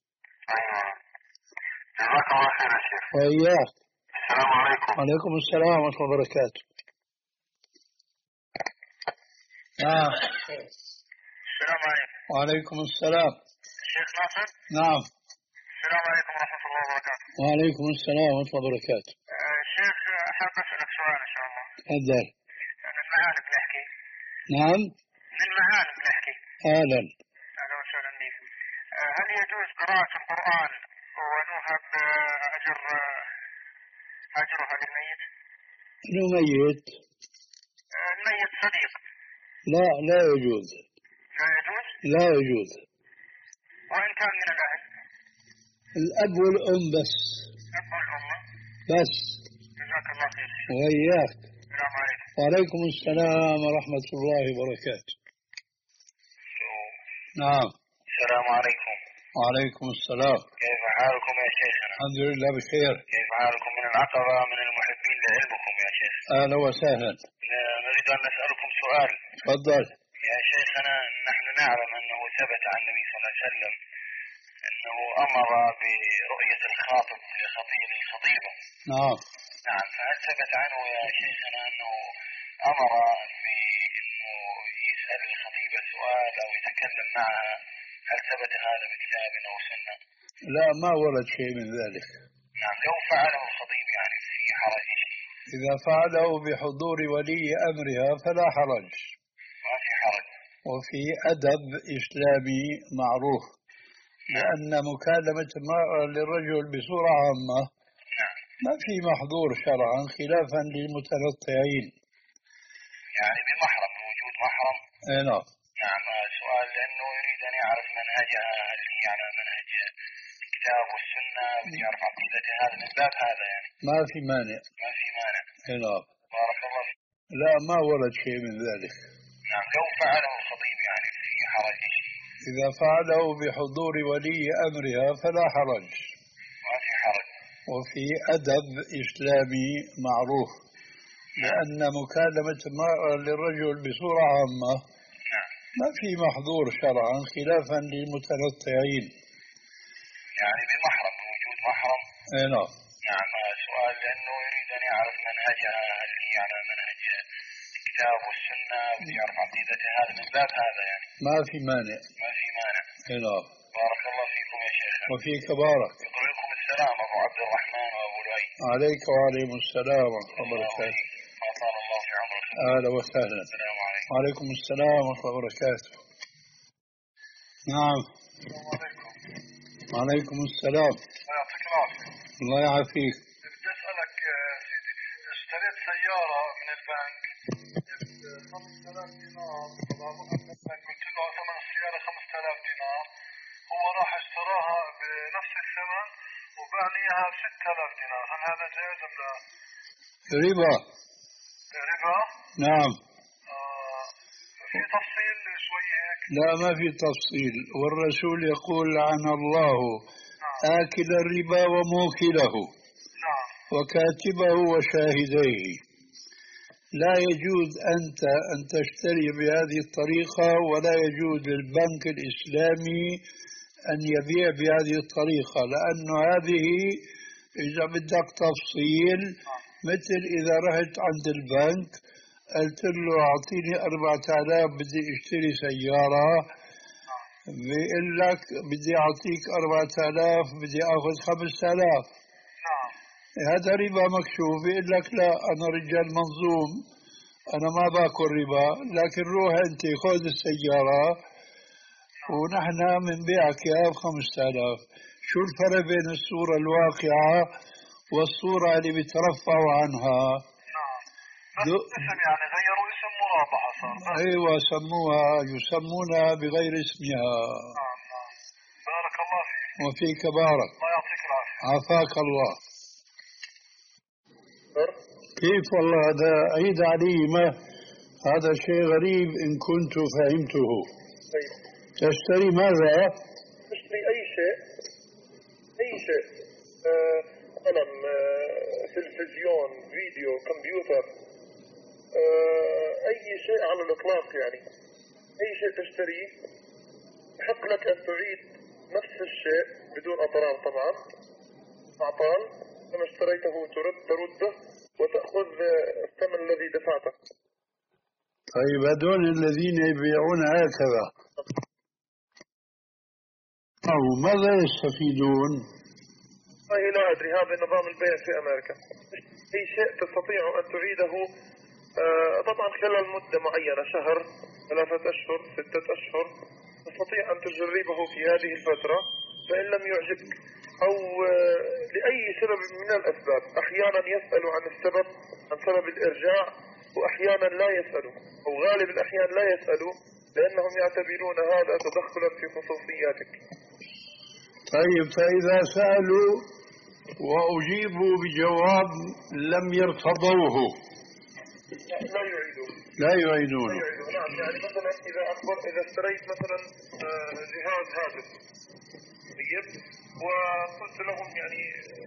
جزاك الله خير يا شيخ. وإياك. السلام عليكم. وعليكم السلام ورحمة الله وبركاته. آه. السلام عليكم. وعليكم السلام. الشيخ ناصر. نعم. السلام عليكم ورحمة الله وبركاته. وعليكم السلام ورحمة الله وبركاته. آه شيخ حاب أسألك سؤال إن شاء الله. تفضل. من المعالم نحكي. نعم. من المعالم نحكي. أهلا. أهلا وسهلا بك. آه هل يجوز قراءة القرآن ونوهب أجر أجرها للميت؟ الميت؟ آه الميت صديق. لا لا يجوز. لا يجوز؟ لا يجوز. وإن كان من الأهل؟ الأب والأم بس. الأب والأم بس. جزاك الله خير. وإياك. السلام عليكم. وعليكم السلام ورحمة الله وبركاته. نعم. السلام عليكم. وعليكم السلام. كيف حالكم يا شيخنا؟ الحمد لله بخير. كيف حالكم من العقبة من المحبين لعلمكم يا شيخ؟ أهلا وسهلا. نريد أن نسألكم سؤال. تفضل. يا شيخنا نحن نعلم أنه ثبت عن النبي صلى الله عليه وسلم أنه أمر برؤية الخاطب لخطيب الخطيبة. نعم. نعم. فهل ثبت عنه يا شيخنا أنه أمر بأنه يسأل الخطيبة سؤال أو يتكلم معها؟ هل ثبت هذا بكتاب أو سنة؟ لا ما ورد شيء من ذلك. نعم. لو فعله الخطيب يعني في حرج شيء؟ إذا فعله بحضور ولي أمرها فلا حرج. ما في حرج. وفي أدب إسلامي معروف لأن مكالمة المرأة للرجل بصورة عامة ما في محظور شرعا خلافا للمتنطعين. يعني بمحرم، بوجود محرم. اي نعم. نعم. سؤال لأنه يريد أن يعرف منهجها هل هي على منهج الكتاب والسنة، يعرف عقيدتها، هذا من باب هذا يعني. ما في مانع. ما في مانع. اي نعم. بارك الله فيك. لا ما ورد شيء من ذلك. نعم. لو فعله الخطيب يعني في حرج شيء؟ إذا فعله بحضور ولي أمرها فلا حرج. ما في حرج. وفي أدب إسلامي معروف لأن مكالمة المرأة للرجل بصورة عامة ما في محظور شرعا خلافا للمتنطعين. يعني بمحرم، بوجود محرم. اي نعم. نعم. سؤال لأنه يريد أن يعرف منهجها، هل هي على منهج الكتاب والسنة، بدي يعرف عقيدتها، هذا من باب هذا يعني. ما في مانع. ما في مانع. اي نعم. بارك الله فيكم يا شيخ. وفيك بارك. يقول لكم السلام أبو عبد الرحمن وأبو لؤي. عليك وعليكم السلام ورحمة الله وبركاته. أطال الله في عمرك. أهلا وسهلا. السلام عليكم. وعليكم السلام ورحمة الله وبركاته. نعم. السلام عليكم. وعليكم السلام. يعطيك العافية. الله يعافيك. بدي أسألك سيدي، اشتريت سيارة من البنك خمسة آلاف دينار، قلت له ثمن السيارة خمسة آلاف دينار، هو راح اشتراها بنفس الثمن وباعني إياها ب ستة آلاف دينار، هل هذا جائز أم لا؟ ربا. ربا؟ نعم. آه في تفصيل شوي هيك؟ لا ما في تفصيل، والرسول يقول لعن الله نعم. آكل الربا وموكله. نعم. وكاتبه وشاهديه. لا يجوز أنت أن تشتري بهذه الطريقة، ولا يجوز للبنك الإسلامي أن يبيع بهذه الطريقة، لأن هذه إذا بدك تفصيل مثل إذا رحت عند البنك قلت له أعطيني أربعة آلاف بدي أشتري سيارة، بيقول لك بدي أعطيك أربعة آلاف بدي أخذ خمسة آلاف. هذا ربا مكشوف. بيقول لك لا أنا رجال منظوم، أنا ما باكل ربا، لكن روح أنت خذ السيارة ونحن بنبيعك إياها بخمسة آلاف. شو الفرق بين الصورة الواقعة والصورة اللي بيترفعوا عنها؟ دو... اسم يعني غيروا اسم مرابحة صار. أيوة سموها، يسمونها بغير اسمها. نعم نعم. بارك الله فيك. وفيك بارك. الله يعطيك العافية. عافاك الله. كيف والله هذا عيد علي، ما هذا شيء غريب إن كنت فهمته. طيب. تشتري ماذا؟ تشتري أي شيء، أي شيء، آه، قلم، آه، تلفزيون، فيديو، كمبيوتر، آه، أي شيء على الإطلاق يعني، أي شيء تشتريه يحق لك أن تعيد نفس الشيء بدون أضرار طبعا، أعطال كما اشتريته ترد ترده وتأخذ الثمن الذي دفعته. طيب هذول الذين يبيعون هكذا أو ماذا يستفيدون؟ والله لا أدري، هذا نظام البيع في أمريكا. أي شيء تستطيع أن تعيده آه طبعا خلال مدة معينة، شهر، ثلاثة أشهر، ستة أشهر، تستطيع أن تجربه في هذه الفترة، فإن لم يعجبك أو آه لأي سبب من الأسباب، أحيانا يسألوا عن السبب، عن سبب الإرجاع، وأحيانا لا يسألوا، أو غالب الأحيان لا يسألوا، لأنهم يعتبرون هذا تدخلا في خصوصياتك. طيب فإذا سألوا وأجيبوا بجواب لم يرتضوه لا يعيدون. لا يعيدون. نعم، يعني مثلا إذا أخبر إذا اشتريت مثلا جهاز هاتف طيب وقلت لهم يعني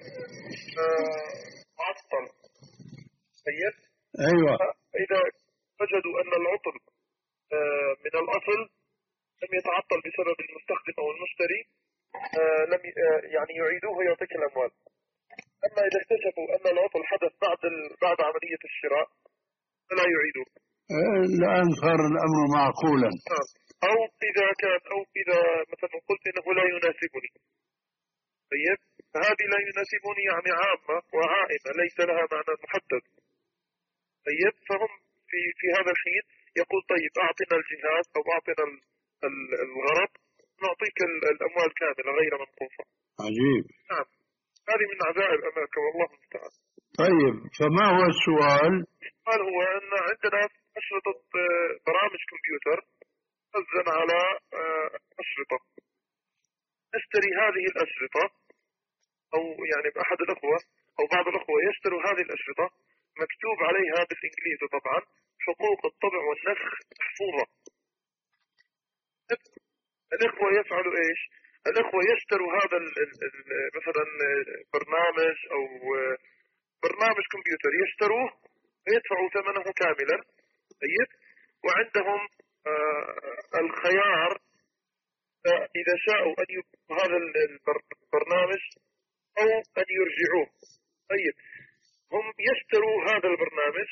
معطل طيب، أيوة، إذا وجدوا أن العطل من الأصل لم يتعطل بسبب المستخدم أو المشتري لم يعني يعيدوه يعطيك الأموال. أما إذا اكتشفوا أن العطل حدث بعد بعد عملية الشراء فلا يعيدوه. الآن صار الأمر معقولا. أو إذا كان أو إذا مثلا قلت إنه لا يناسبني طيب، فهذه لا يناسبني يعني عامة وعائمة ليس لها معنى محدد طيب، فهم في في هذا الحين يقول طيب أعطنا الجهاز أو أعطنا الغرض نعطيك الأموال كاملة غير منقوصة. عجيب. نعم، هذه من عجائب أمريكا والله المستعان. طيب فما هو السؤال؟ السؤال هو أن عندنا أشرطة برامج كمبيوتر تخزن على أشرطة، نشتري هذه الأشرطة أو يعني بأحد الأخوة أو بعض الأخوة يشتروا هذه الأشرطة مكتوب عليها بالإنجليزي طبعا حقوق الطبع والنسخ محفوظة. الإخوة يفعلوا إيش؟ الإخوة يشتروا هذا ال ال ال مثلا برنامج أو برنامج كمبيوتر يشتروه ويدفعوا ثمنه كاملا. طيب، وعندهم آه الخيار آه إذا شاءوا أن يبقوا هذا البرنامج أو أن يرجعوه. طيب، هم يشتروا هذا البرنامج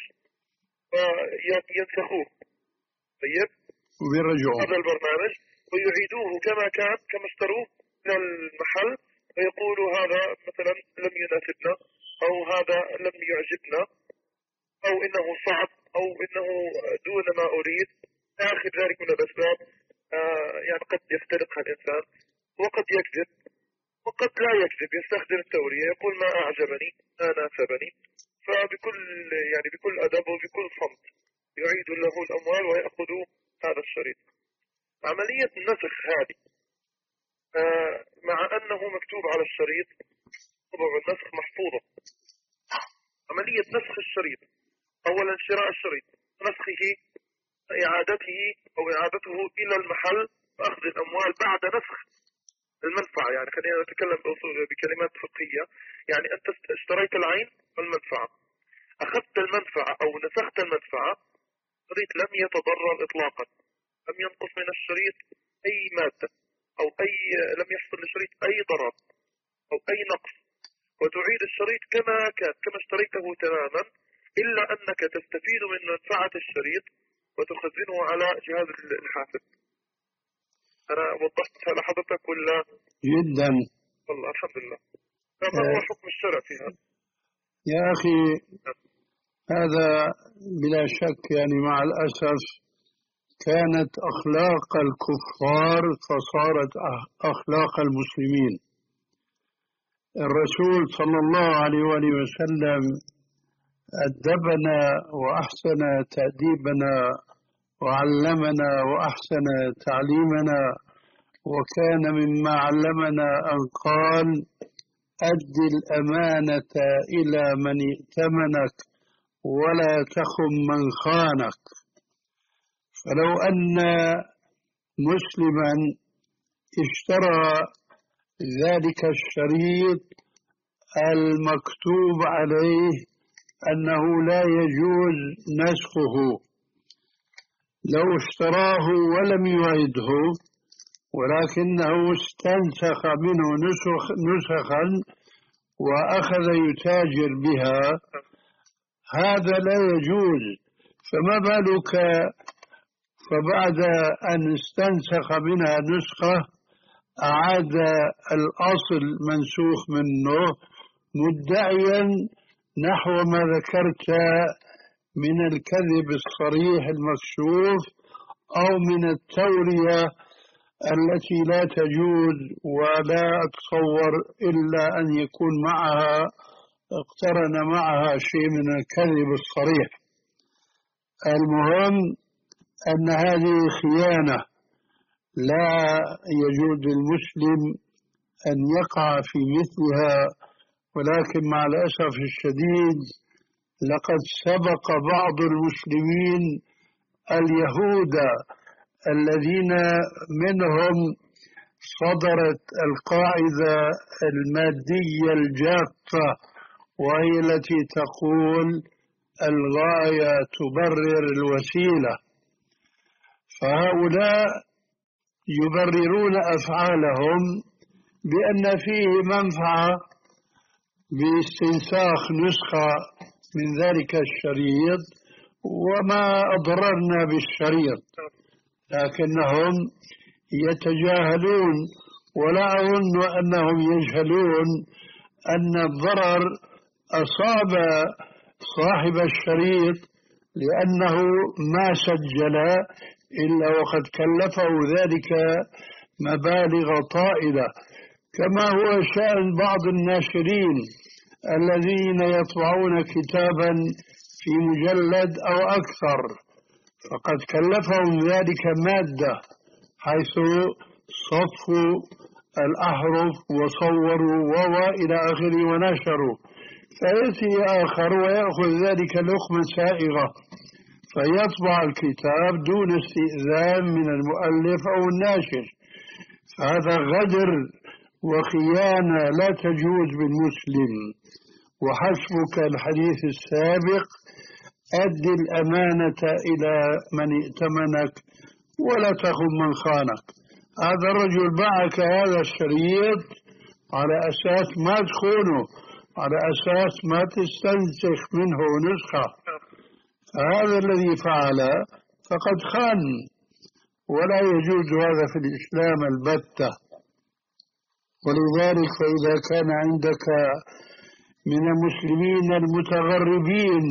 وينسخوه. طيب، ويرجعوه هذا البرنامج ويعيدوه كما كان كما اشتروه من المحل، ويقولوا هذا مثلا لم يناسبنا أو هذا لم يعجبنا أو إنه صعب أو إنه دون ما أريد آخر ذلك من الأسباب. آه يعني قد يختلقها الإنسان وقد يكذب وقد لا يكذب، يستخدم التورية، يقول ما أعجبني ما ناسبني، فبكل يعني بكل أدب وبكل صمت يعيد له الأموال ويأخذ هذا الشريط. عملية النسخ هذه آه مع أنه مكتوب على الشريط طبع النسخ محفوظة. عملية نسخ الشريط، أولا شراء الشريط، نسخه، إعادته أو إعادته إلى المحل وأخذ الأموال بعد نسخ المنفعة. يعني خلينا نتكلم بكلمات فقهية، يعني أنت اشتريت العين والمنفعة، أخذت المنفعة أو نسخت المنفعة، الشريط لم يتضرر إطلاقا، لم ينقص من الشريط أي مادة أو أي لم يحصل للشريط أي ضرر أو أي نقص، وتعيد الشريط كما كان كما اشتريته تماما، إلا أنك تستفيد من منفعة الشريط وتخزنه على جهاز الحاسب. أنا وضحت لحضرتك ولا؟ جدا والله الحمد لله. ما هو حكم الشرع في هذا؟ يا أخي هذا بلا شك يعني مع الأسف كانت أخلاق الكفار فصارت أخلاق المسلمين. الرسول صلى الله عليه وآله وسلم أدبنا وأحسن تأديبنا وعلمنا وأحسن تعليمنا، وكان مما علمنا أن قال أد الأمانة إلى من ائتمنك ولا تخن من خانك. فلو أن مسلما اشترى ذلك الشريط المكتوب عليه أنه لا يجوز نسخه، لو اشتراه ولم يعده ولكنه استنسخ منه نسخ نسخا وأخذ يتاجر بها، هذا لا يجوز. فما بالك فبعد أن استنسخ منها نسخة أعاد الأصل منسوخ منه مدعيا نحو ما ذكرت من الكذب الصريح المكشوف أو من التورية التي لا تجوز، ولا أتصور إلا أن يكون معها اقترن معها شيء من الكذب الصريح. المهم أن هذه خيانة، لا يجوز للمسلم أن يقع في مثلها. ولكن مع الأسف الشديد لقد سبق بعض المسلمين اليهود الذين منهم صدرت القاعدة المادية الجافة، وهي التي تقول الغاية تبرر الوسيلة. فهؤلاء يبررون أفعالهم بأن فيه منفعة باستنساخ نسخة من ذلك الشريط وما أضررنا بالشريط، لكنهم يتجاهلون، ولا أظن أنهم يجهلون أن الضرر أصاب صاحب الشريط لأنه ما سجل إلا وقد كلفه ذلك مبالغ طائلة، كما هو شأن بعض الناشرين الذين يطبعون كتابا في مجلد أو أكثر، فقد كلفهم ذلك مادة حيث صفوا الأحرف وصوروا وإلى آخره ونشروا، فيأتي آخر ويأخذ ذلك لقمة سائغة فيطبع الكتاب دون استئذان من المؤلف أو الناشر. هذا غدر وخيانة لا تجوز بالمسلم. وحسبك الحديث السابق: أد الأمانة إلى من ائتمنك ولا تخن من خانك. هذا الرجل باعك هذا الشريط على أساس ما تخونه، على أساس ما تستنسخ منه نسخة. هذا الذي فعل فقد خان، ولا يجوز هذا في الإسلام البتة. ولذلك فإذا كان عندك من المسلمين المتغربين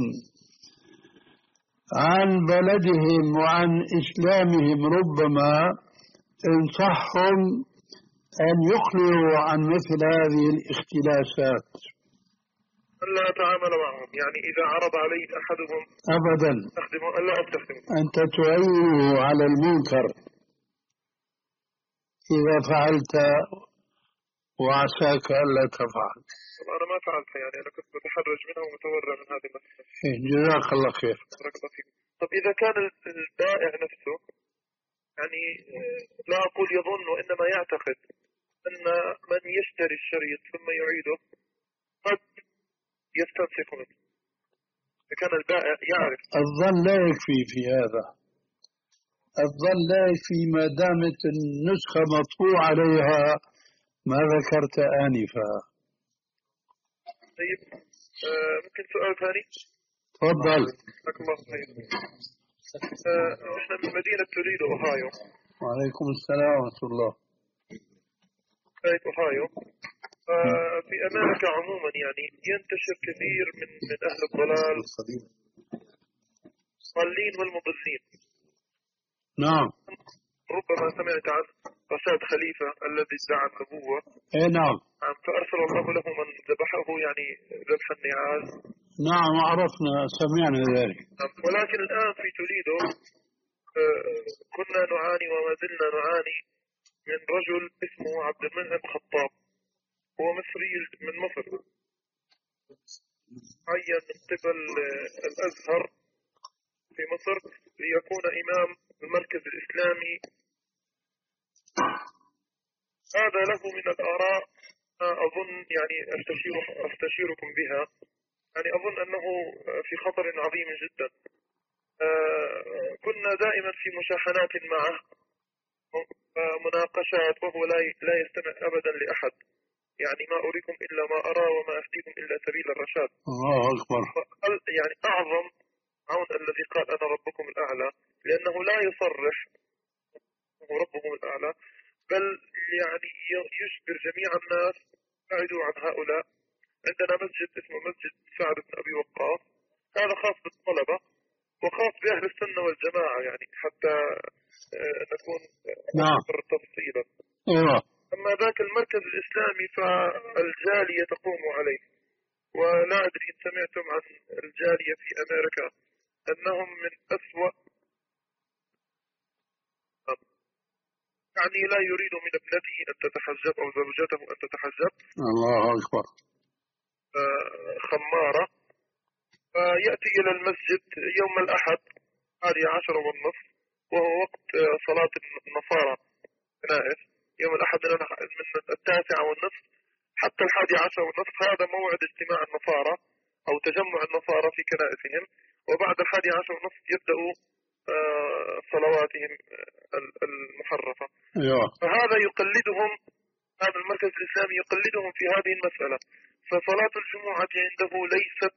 عن بلدهم وعن إسلامهم ربما انصحهم أن يقلعوا عن مثل هذه الاختلاسات. ألا أتعامل معهم، يعني إذا عرض علي أحدهم أبدا أخدمه ألا أستخدمه. أنت تعينه على المنكر إذا فعلت وعساك ألا تفعل. أنا ما فعلت، يعني أنا كنت متحرج منها ومتورع من هذه المسألة. جزاك الله خير. طب إذا كان البائع نفسه يعني لا أقول يظن، وإنما يعتقد أن من يشتري الشريط ثم يعيده قد يستنسخ منه، إذا كان البائع يعرف. الظن لا يكفي في هذا، الظن لا يكفي ما دامت النسخة مطبوع عليها ما ذكرت آنفا. طيب آه ممكن سؤال ثاني؟ تفضل. الله خير. آه احنا من مدينة توريدو أوهايو. وعليكم السلام ورحمة الله. ولاية أوهايو. آه في أمريكا عموما يعني ينتشر كثير من من أهل الضلال، الضالين والمضلين. نعم. ربما سمعت عن رشاد خليفة الذي ادعى النبوة. اي نعم. فأرسل الله له من ذبحه، يعني ذبح النعاس. نعم عرفنا، سمعنا ذلك. ولكن الآن في توريدو كنا نعاني وما زلنا نعاني من رجل اسمه عبد المنعم خطاب، هو مصري من مصر، عين من قبل الأزهر في مصر ليكون إمام المركز الإسلامي. هذا له من الآراء أظن يعني أستشير أستشيركم بها، يعني أظن أنه في خطر عظيم جدا. كنا دائما في مشاحنات معه، مناقشات، وهو لا لا يستمع أبدا لأحد. يعني ما أريكم إلا ما أرى وما أهديكم إلا سبيل الرشاد. الله أكبر. يعني أعظم عون الذي قال أنا ربكم الأعلى، لأنه لا يصرح هو ربهم الأعلى، بل يعني يجبر جميع الناس ابعدوا عن هؤلاء. عندنا مسجد اسمه مسجد سعد بن أبي وقاص، هذا خاص بالطلبة وخاص بأهل السنة والجماعة، يعني حتى نكون أكثر تفصيلا. أيوة. أما ذاك المركز الإسلامي فالجالية تقوم عليه، ولا أدري إن سمعتم عن الجالية في أمريكا أنهم من أسوأ، يعني لا يريد من ابنته أن تتحجب أو زوجته أن تتحجب. الله أكبر. خمارة. يأتي إلى المسجد يوم الأحد الحادي عشر والنصف، وهو وقت صلاة النصارى كنائس. يوم الأحد من التاسعة والنصف حتى الحادي عشر والنصف، هذا موعد اجتماع النصارى أو تجمع النصارى في كنائسهم، وبعد الحادي عشر والنصف يبدأوا صلواتهم المحرفة. فهذا يقلدهم، هذا المركز الإسلامي يقلدهم في هذه المسألة. فصلاة الجمعة عنده ليست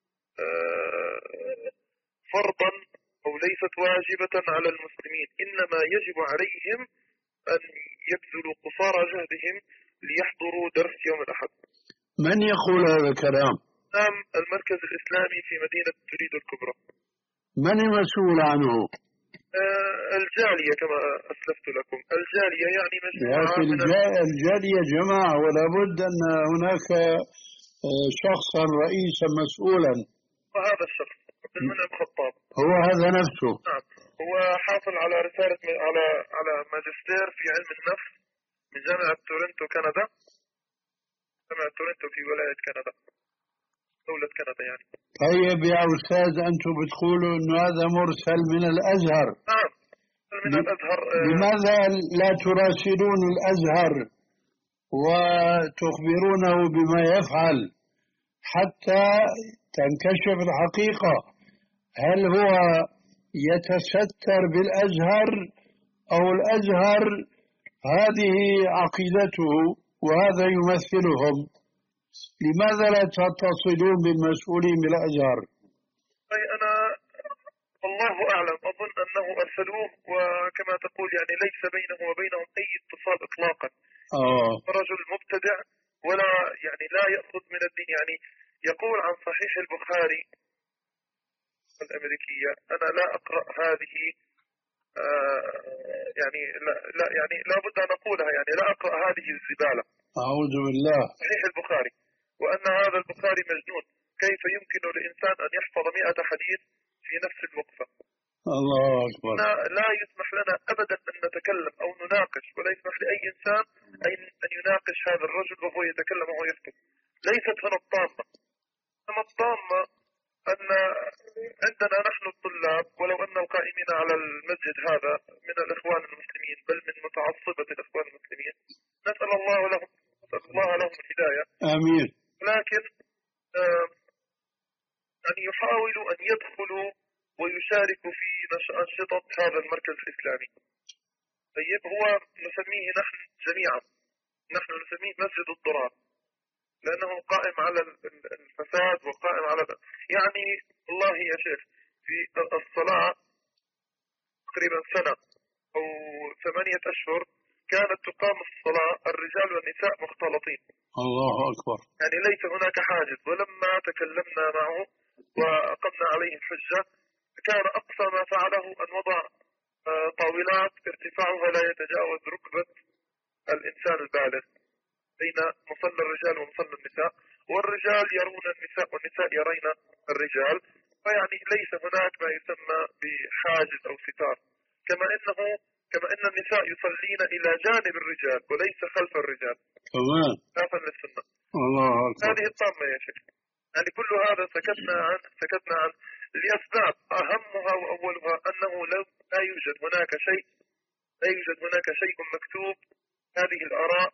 فرضا أو ليست واجبة على المسلمين، إنما يجب عليهم أن يبذلوا قصارى جهدهم ليحضروا درس يوم الأحد. من يقول هذا الكلام؟ نعم، المركز الإسلامي في مدينة توريدو الكبرى. من المسؤول عنه؟ آه الجالية كما أسلفت لكم، الجالية يعني مجموعة. الجالية جماعة، ولا بد أن هناك شخصا رئيسا مسؤولا. وهذا الشخص عبد المنعم خطاب هو هذا نفسه. نعم، هو حاصل على رسالة على على ماجستير في علم النفس من جامعة تورنتو كندا، جامعة تورنتو في ولاية كندا، دولة كندا يعني. طيب يا أستاذ، أنتم بتقولوا إنه هذا مرسل من الأزهر. نعم، من الأزهر لماذا لا تراسلون الأزهر وتخبرونه بما يفعل حتى تنكشف الحقيقة؟ هل هو يتستر بالأزهر أو الأزهر هذه عقيدته وهذا يمثلهم؟ لماذا لا تتصلون بالمسؤولين بالأزهر؟ أي أنا الله أعلم، أظن أنه أرسلوه وكما تقول يعني ليس بينه وبينهم أي اتصال إطلاقا. آه. رجل مبتدع ولا يعني لا يأخذ من الدين، يعني يقول عن صحيح البخاري الأمريكية أنا لا أقرأ هذه آه يعني لا, لا يعني لا بد أن أقولها، يعني لا أقرأ هذه الزبالة. أعوذ بالله. صحيح البخاري، وأن هذا البخاري مجنون، كيف يمكن لإنسان أن يحفظ مئة حديث في نفس الوقفة؟ الله أكبر. لا يسمح لنا أبدا أن نتكلم أو نناقش، ولا يسمح لأي إنسان أن يناقش هذا الرجل وهو يتكلم وهو يكتب. ليست هنا الطامة، أما الطامة أن عندنا نحن الطلاب، ولو أن القائمين على المسجد هذا من الإخوان المسلمين بل من متعصبة الإخوان المسلمين، نسأل الله لهم نسأل الله لهم الهداية. آمين. لكن آه أن يحاولوا أن يدخلوا ويشاركوا في أنشطة هذا المركز الإسلامي. طيب هو نسميه نحن جميعا نحن نسميه مسجد الضرار، لأنه قائم على الفساد وقائم على يعني والله يا شيخ في الصلاة تقريبا سنة أو ثمانية أشهر كانت تقام الصلاة الرجال والنساء مختلطين. الله أكبر. يعني ليس هناك حاجز، ولما تكلمنا معه وأقمنا عليه الحجة كان أقصى ما فعله أن وضع طاولات ارتفاعها لا يتجاوز ركبة الإنسان البالغ بين مصلى الرجال ومصلى النساء، والرجال يرون النساء والنساء يرين الرجال، فيعني ليس هناك ما يسمى بحاجز أو ستار، كما إنه كما إن النساء يصلين إلى جانب الرجال وليس خلف الرجال. تمام. خلافا للسنة. الله أكبر. هذه الطامة يا شيخ. يعني كل هذا سكتنا عن سكتنا عن لأسباب أهمها وأولها أنه لو لا يوجد هناك شيء لا يوجد هناك شيء مكتوب هذه الآراء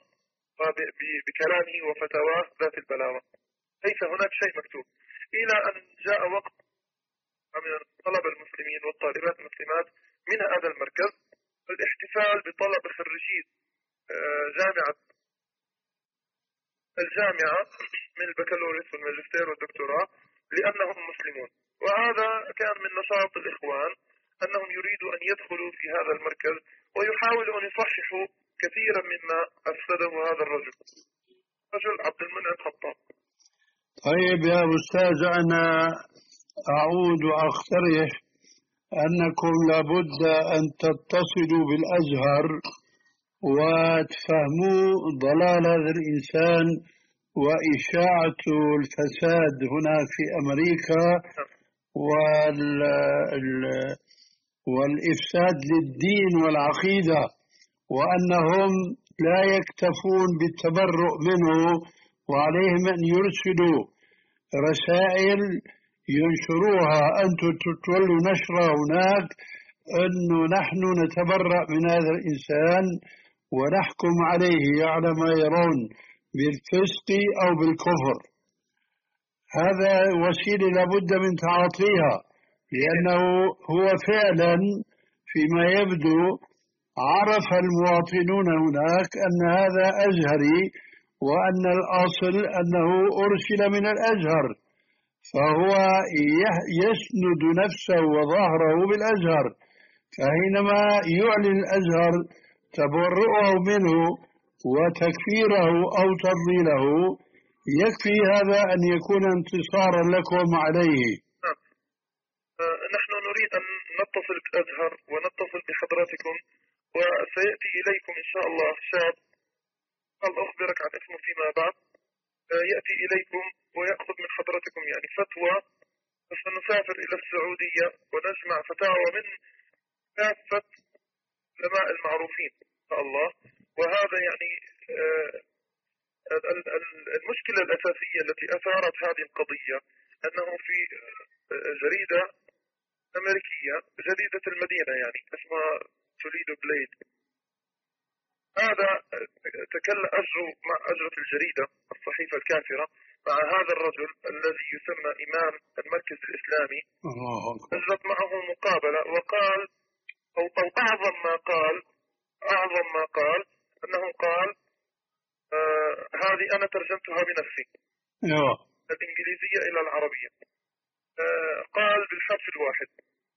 بكلامه وفتواه ذات البلاغة، ليس هناك شيء مكتوب، إلى أن جاء وقت من طلب المسلمين والطالبات المسلمات من هذا المركز الاحتفال بطلب خريجي جامعة الجامعة من البكالوريوس والماجستير والدكتوراه لأنهم مسلمون. وهذا كان من نشاط الإخوان أنهم يريدوا أن يدخلوا في هذا المركز ويحاولوا أن يصححوا كثيرا مما أفسده هذا الرجل رجل عبد المنعم خطاب. طيب يا أستاذ، أنا أعود وأقترح أنكم لابد أن تتصلوا بالأزهر وتفهموا ضلال هذا الإنسان وإشاعة الفساد هناك في أمريكا وال... والإفساد للدين والعقيدة، وأنهم لا يكتفون بالتبرؤ منه وعليهم أن يرسلوا رسائل ينشروها. أنتم تتولوا نشرها هناك أنه نحن نتبرأ من هذا الإنسان ونحكم عليه على ما يرون بالفسق أو بالكفر. هذا وسيلة لابد من تعاطيها، لأنه هو فعلا فيما يبدو عرف المواطنون هناك أن هذا أزهري وأن الأصل أنه أرسل من الأزهر، فهو يسند نفسه وظهره بالأزهر، فحينما يعلن الأزهر تبرؤه منه وتكفيره أو تضليله يكفي هذا أن يكون انتصارا لكم عليه. نحن نريد أن نتصل بالأزهر ونتصل بحضراتكم، وسيأتي إليكم إن شاء الله شاب، هل أخبرك عن اسمه فيما بعد، يأتي إليكم ويأخذ من حضرتكم يعني فتوى، فسنسافر إلى السعودية ونجمع فتاوى من كافة العلماء المعروفين إن شاء الله. وهذا يعني المشكلة الأساسية التي أثارت هذه القضية أنه في جريدة أمريكية، جريدة المدينة يعني اسمها توليدو بليد. هذا تكلم أجروا مع أجرة الجريدة الصحيفة الكافرة مع هذا الرجل الذي يسمى إمام المركز الإسلامي. أجرت معه مقابلة وقال أو, أو أعظم ما قال أعظم ما قال أنه قال آه هذه أنا ترجمتها بنفسي الإنجليزية إلى العربية. آه قال بالحرف الواحد: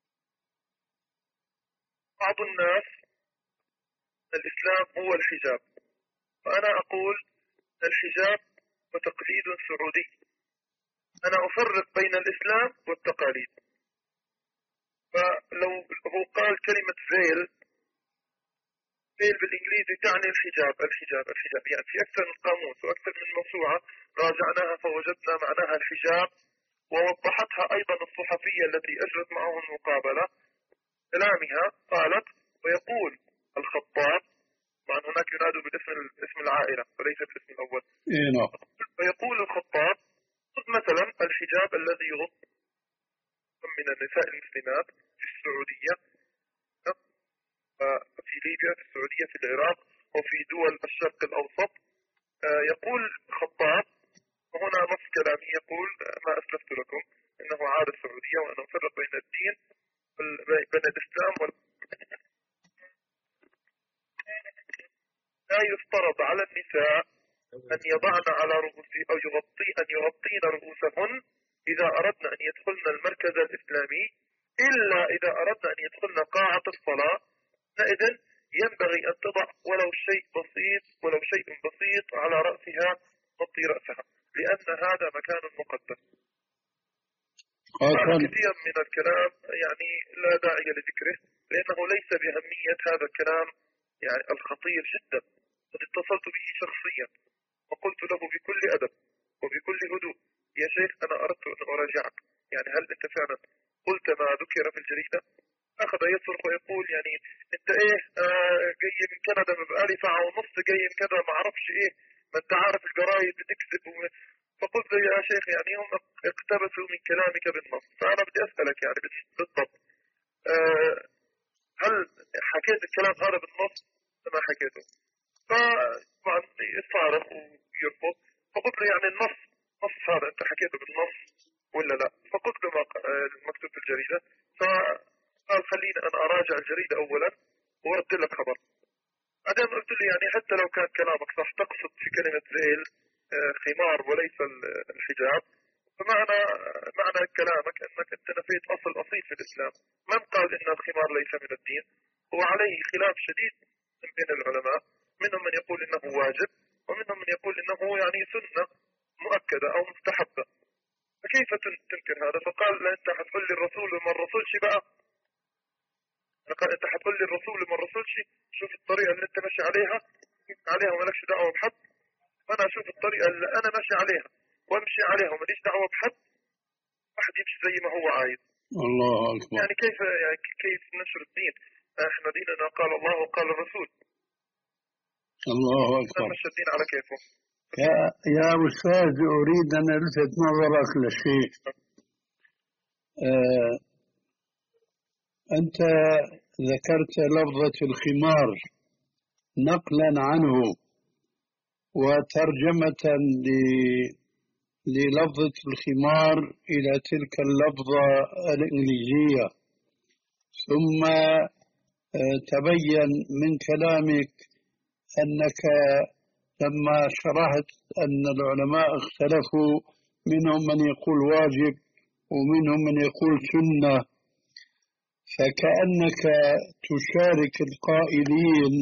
بعض الناس الإسلام هو الحجاب، فأنا أقول الحجاب وتقليد سعودي. أنا أفرق بين الإسلام والتقاليد. فلو هو قال كلمة فيل، فيل بالإنجليزي تعني الحجاب الحجاب الحجاب، يعني في أكثر من قاموس وأكثر من موسوعة راجعناها فوجدنا معناها الحجاب، ووضحتها أيضا الصحفية التي أجرت معه المقابلة كلامها. قالت: ويقول الخطاب، طبعا هناك ينادى بالاسم اسم العائلة وليس بالاسم الأول. ويقول الخطاب: خذ مثلا الحجاب الذي يغطي من النساء المسلمات في السعودية، في ليبيا، في السعودية، في العراق، وفي دول الشرق الأوسط. يقول الخطاب، وهنا نص كلامي يقول ما أسلفت لكم إنه عادة السعودية، وأنه فرق بين الدين بين الإسلام وال لا يفترض على النساء أن يضعن على رؤوسهن أو يغطي أن يغطين رؤوسهن إذا أردنا أن يدخلن المركز الإسلامي، إلا إذا أردنا أن يدخلن قاعة الصلاة، فإذن ينبغي أن تضع ولو شيء بسيط ولو شيء بسيط على رأسها، تغطي رأسها، لأن هذا مكان مقدس. كثير من الكلام يعني لا داعي لذكره، لأنه ليس بأهمية هذا الكلام يعني الخطير جدا. قد اتصلت به شخصيا وقلت له بكل أدب وبكل هدوء: يا شيخ أنا أردت أن أراجعك، يعني هل أنت فعلا قلت ما ذكر في الجريدة؟ أخذ يصرخ ويقول يعني أنت إيه آه جاي من كندا بقالي ساعة ونص، جاي من كذا ما أعرفش إيه، ما أنت عارف الجرايد بتكذب. فقلت له يا شيخ يعني هم اقتبسوا من كلامك بالنص، فأنا بدي أسألك يعني بالضبط آه هل حكيت الكلام هذا بالنص ما حكيته؟ فطبعا يصارخ ويرفض. فقلت له يعني النص نص هذا أنت حكيته بالنص ولا لا؟ فقلت له المكتوب في الجريدة. فقال خليني أنا أراجع الجريدة أولا وأرد لك خبر. بعدين قلت له يعني حتى لو كان كلامك صح، تقصد في كلمة ذيل خمار وليس الحجاب، فمعنى معنى كلامك أنك أنت نفيت أصل أصيل في الإسلام. من قال إن الخمار ليس من الدين؟ هو عليه خلاف شديد بين العلماء، منهم من يقول إنه واجب، ومنهم من يقول إنه يعني سنة مؤكدة أو مستحبة. فكيف تنكر هذا؟ فقال لا أنت حتقول لي الرسول وما الرسول شي بقى. قال أنت حتقول لي الرسول وما الرسول شي، شوف الطريقة اللي أنت ماشي عليها عليها ومالكش دعوة بحد، أنا أشوف الطريقة اللي أنا ماشي عليها وامشي عليها وماليش دعوة بحد، واحد يمشي زي ما هو عايز. الله أكبر. يعني كيف يعني كيف نشر الدين؟ احنا ديننا قال الله وقال الرسول. الله أكبر. نمشي الدين على كيفه. يا يا أستاذ أريد أن ألفت نظرك لشيء. آه أنت ذكرت لفظة الخمار نقلا عنه وترجمة للفظة الخمار إلى تلك اللفظة الإنجليزية، ثم تبين من كلامك أنك لما شرحت أن العلماء اختلفوا، منهم من يقول واجب ومنهم من يقول سنة، فكأنك تشارك القائلين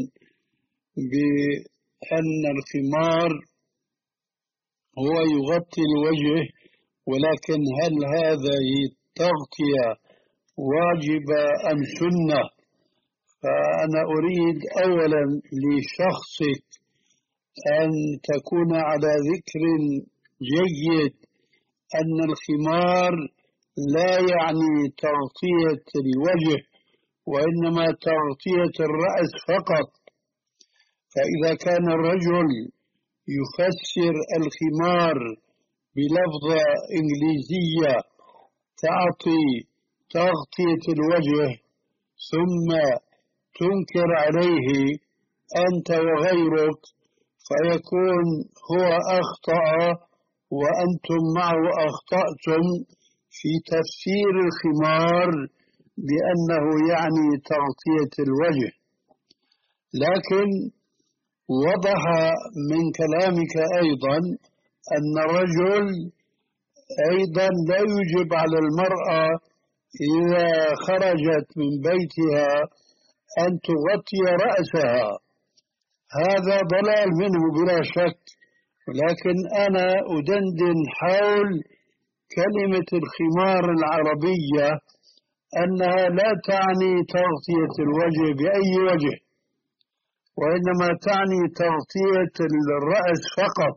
بأن الخمار هو يغطي الوجه، ولكن هل هذه التغطية واجبة أم سنة؟ فأنا أريد أولا لشخصك أن تكون على ذكر جيد أن الخمار لا يعني تغطية الوجه، وإنما تغطية الرأس فقط. فإذا كان الرجل يفسر الخمار بلفظة إنجليزية تعطي تغطية الوجه ثم تنكر عليه أنت وغيرك فيكون هو أخطأ وأنتم معه أخطأتم في تفسير الخمار بأنه يعني تغطية الوجه. لكن وضح من كلامك أيضا أن الرجل أيضا لا يجب على المرأة إذا خرجت من بيتها أن تغطي رأسها. هذا ضلال منه بلا شك، ولكن أنا أدندن حول كلمة الخمار العربية أنها لا تعني تغطية الوجه بأي وجه، وإنما تعني تغطية الرأس فقط.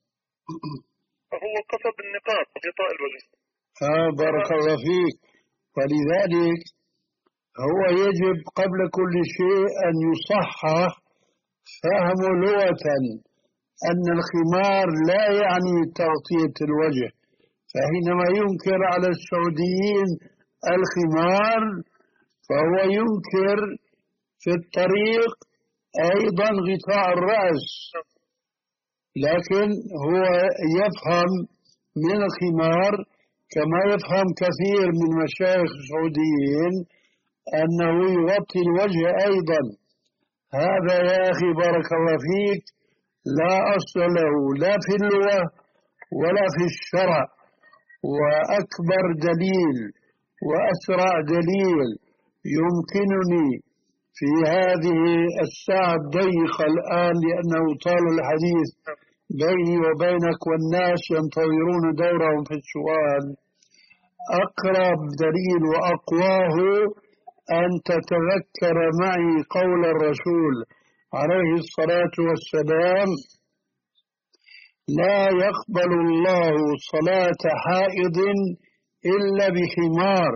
هو قصد النقاب غطاء الوجه. آه بارك الله فيك. ولذلك هو يجب قبل كل شيء أن يصحح فهم لغة أن الخمار لا يعني تغطية الوجه، فحينما ينكر على السعوديين الخمار فهو ينكر في الطريق أيضا غطاء الرأس، لكن هو يفهم من الخمار كما يفهم كثير من مشايخ السعوديين أنه يغطي الوجه أيضا. هذا يا أخي بارك الله فيك لا أصل له لا في اللغة ولا في الشرع. وأكبر دليل وأسرع دليل يمكنني في هذه الساعة الضيقة الآن لأنه طال الحديث بيني وبينك والناس ينتظرون دورهم في السؤال، أقرب دليل وأقواه أن تتذكر معي قول الرسول عليه الصلاة والسلام: لا يقبل الله صلاة حائض إلا بخمار.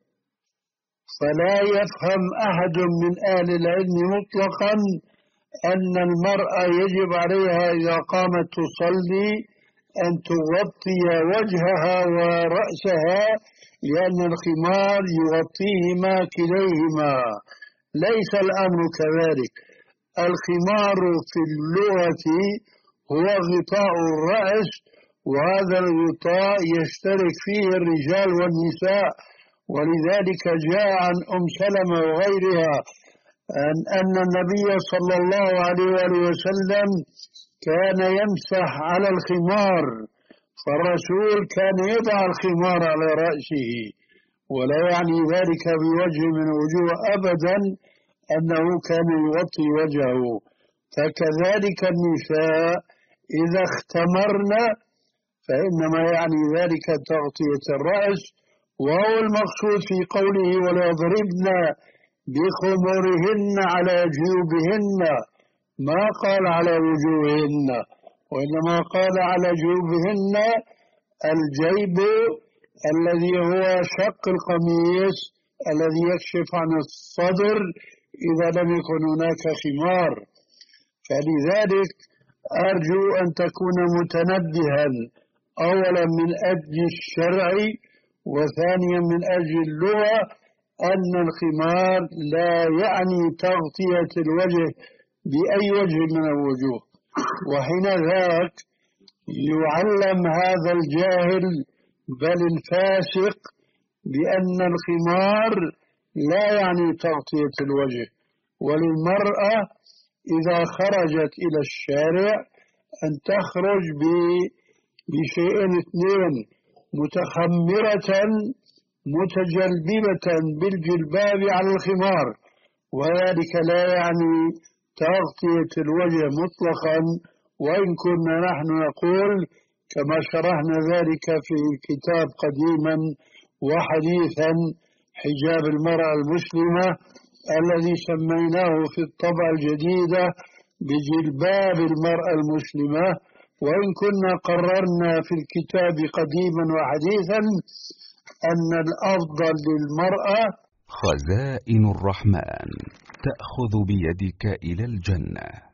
فلا يفهم أحد من أهل العلم مطلقا أن المرأة يجب عليها إذا قامت تصلي أن تغطي وجهها ورأسها، لأن الخمار يغطيهما كليهما. ليس الأمر كذلك. الخمار في اللغة هو غطاء الرأس، وهذا الغطاء يشترك فيه الرجال والنساء. ولذلك جاء عن أم سلمة وغيرها أن, أن النبي صلى الله عليه وسلم كان يمسح على الخمار، فالرسول كان يضع الخمار على رأسه، ولا يعني ذلك بوجه من وجوه أبدا أنه كان يغطي وجهه. فكذلك النساء إذا اختمرن فإنما يعني ذلك تغطية الرأس، وهو المقصود في قوله ولا يضربن بخمرهن على جيوبهن، ما قال على وجوههن، وإنما قال على جيوبهن الجيب الذي هو شق القميص الذي يكشف عن الصدر إذا لم يكن هناك خمار. فلذلك أرجو أن تكون متنبها أولا من أجل الشرع، وثانيا من أجل اللغة، أن الخمار لا يعني تغطية الوجه بأي وجه من الوجوه. وحين ذاك يعلم هذا الجاهل بل الفاسق بأن الخمار لا يعني تغطية الوجه. وللمرأة إذا خرجت إلى الشارع أن تخرج بشيئين اثنين: متخمرة متجلببة بالجلباب على الخمار، وذلك لا يعني تغطية الوجه مطلقا، وإن كنا نحن نقول كما شرحنا ذلك في الكتاب قديما وحديثا حجاب المرأة المسلمة الذي سميناه في الطبعة الجديدة بجلباب المرأة المسلمة، وإن كنا قررنا في الكتاب قديما وحديثا أن الأفضل للمرأة. خزائن الرحمن تأخذ بيدك إلى الجنة.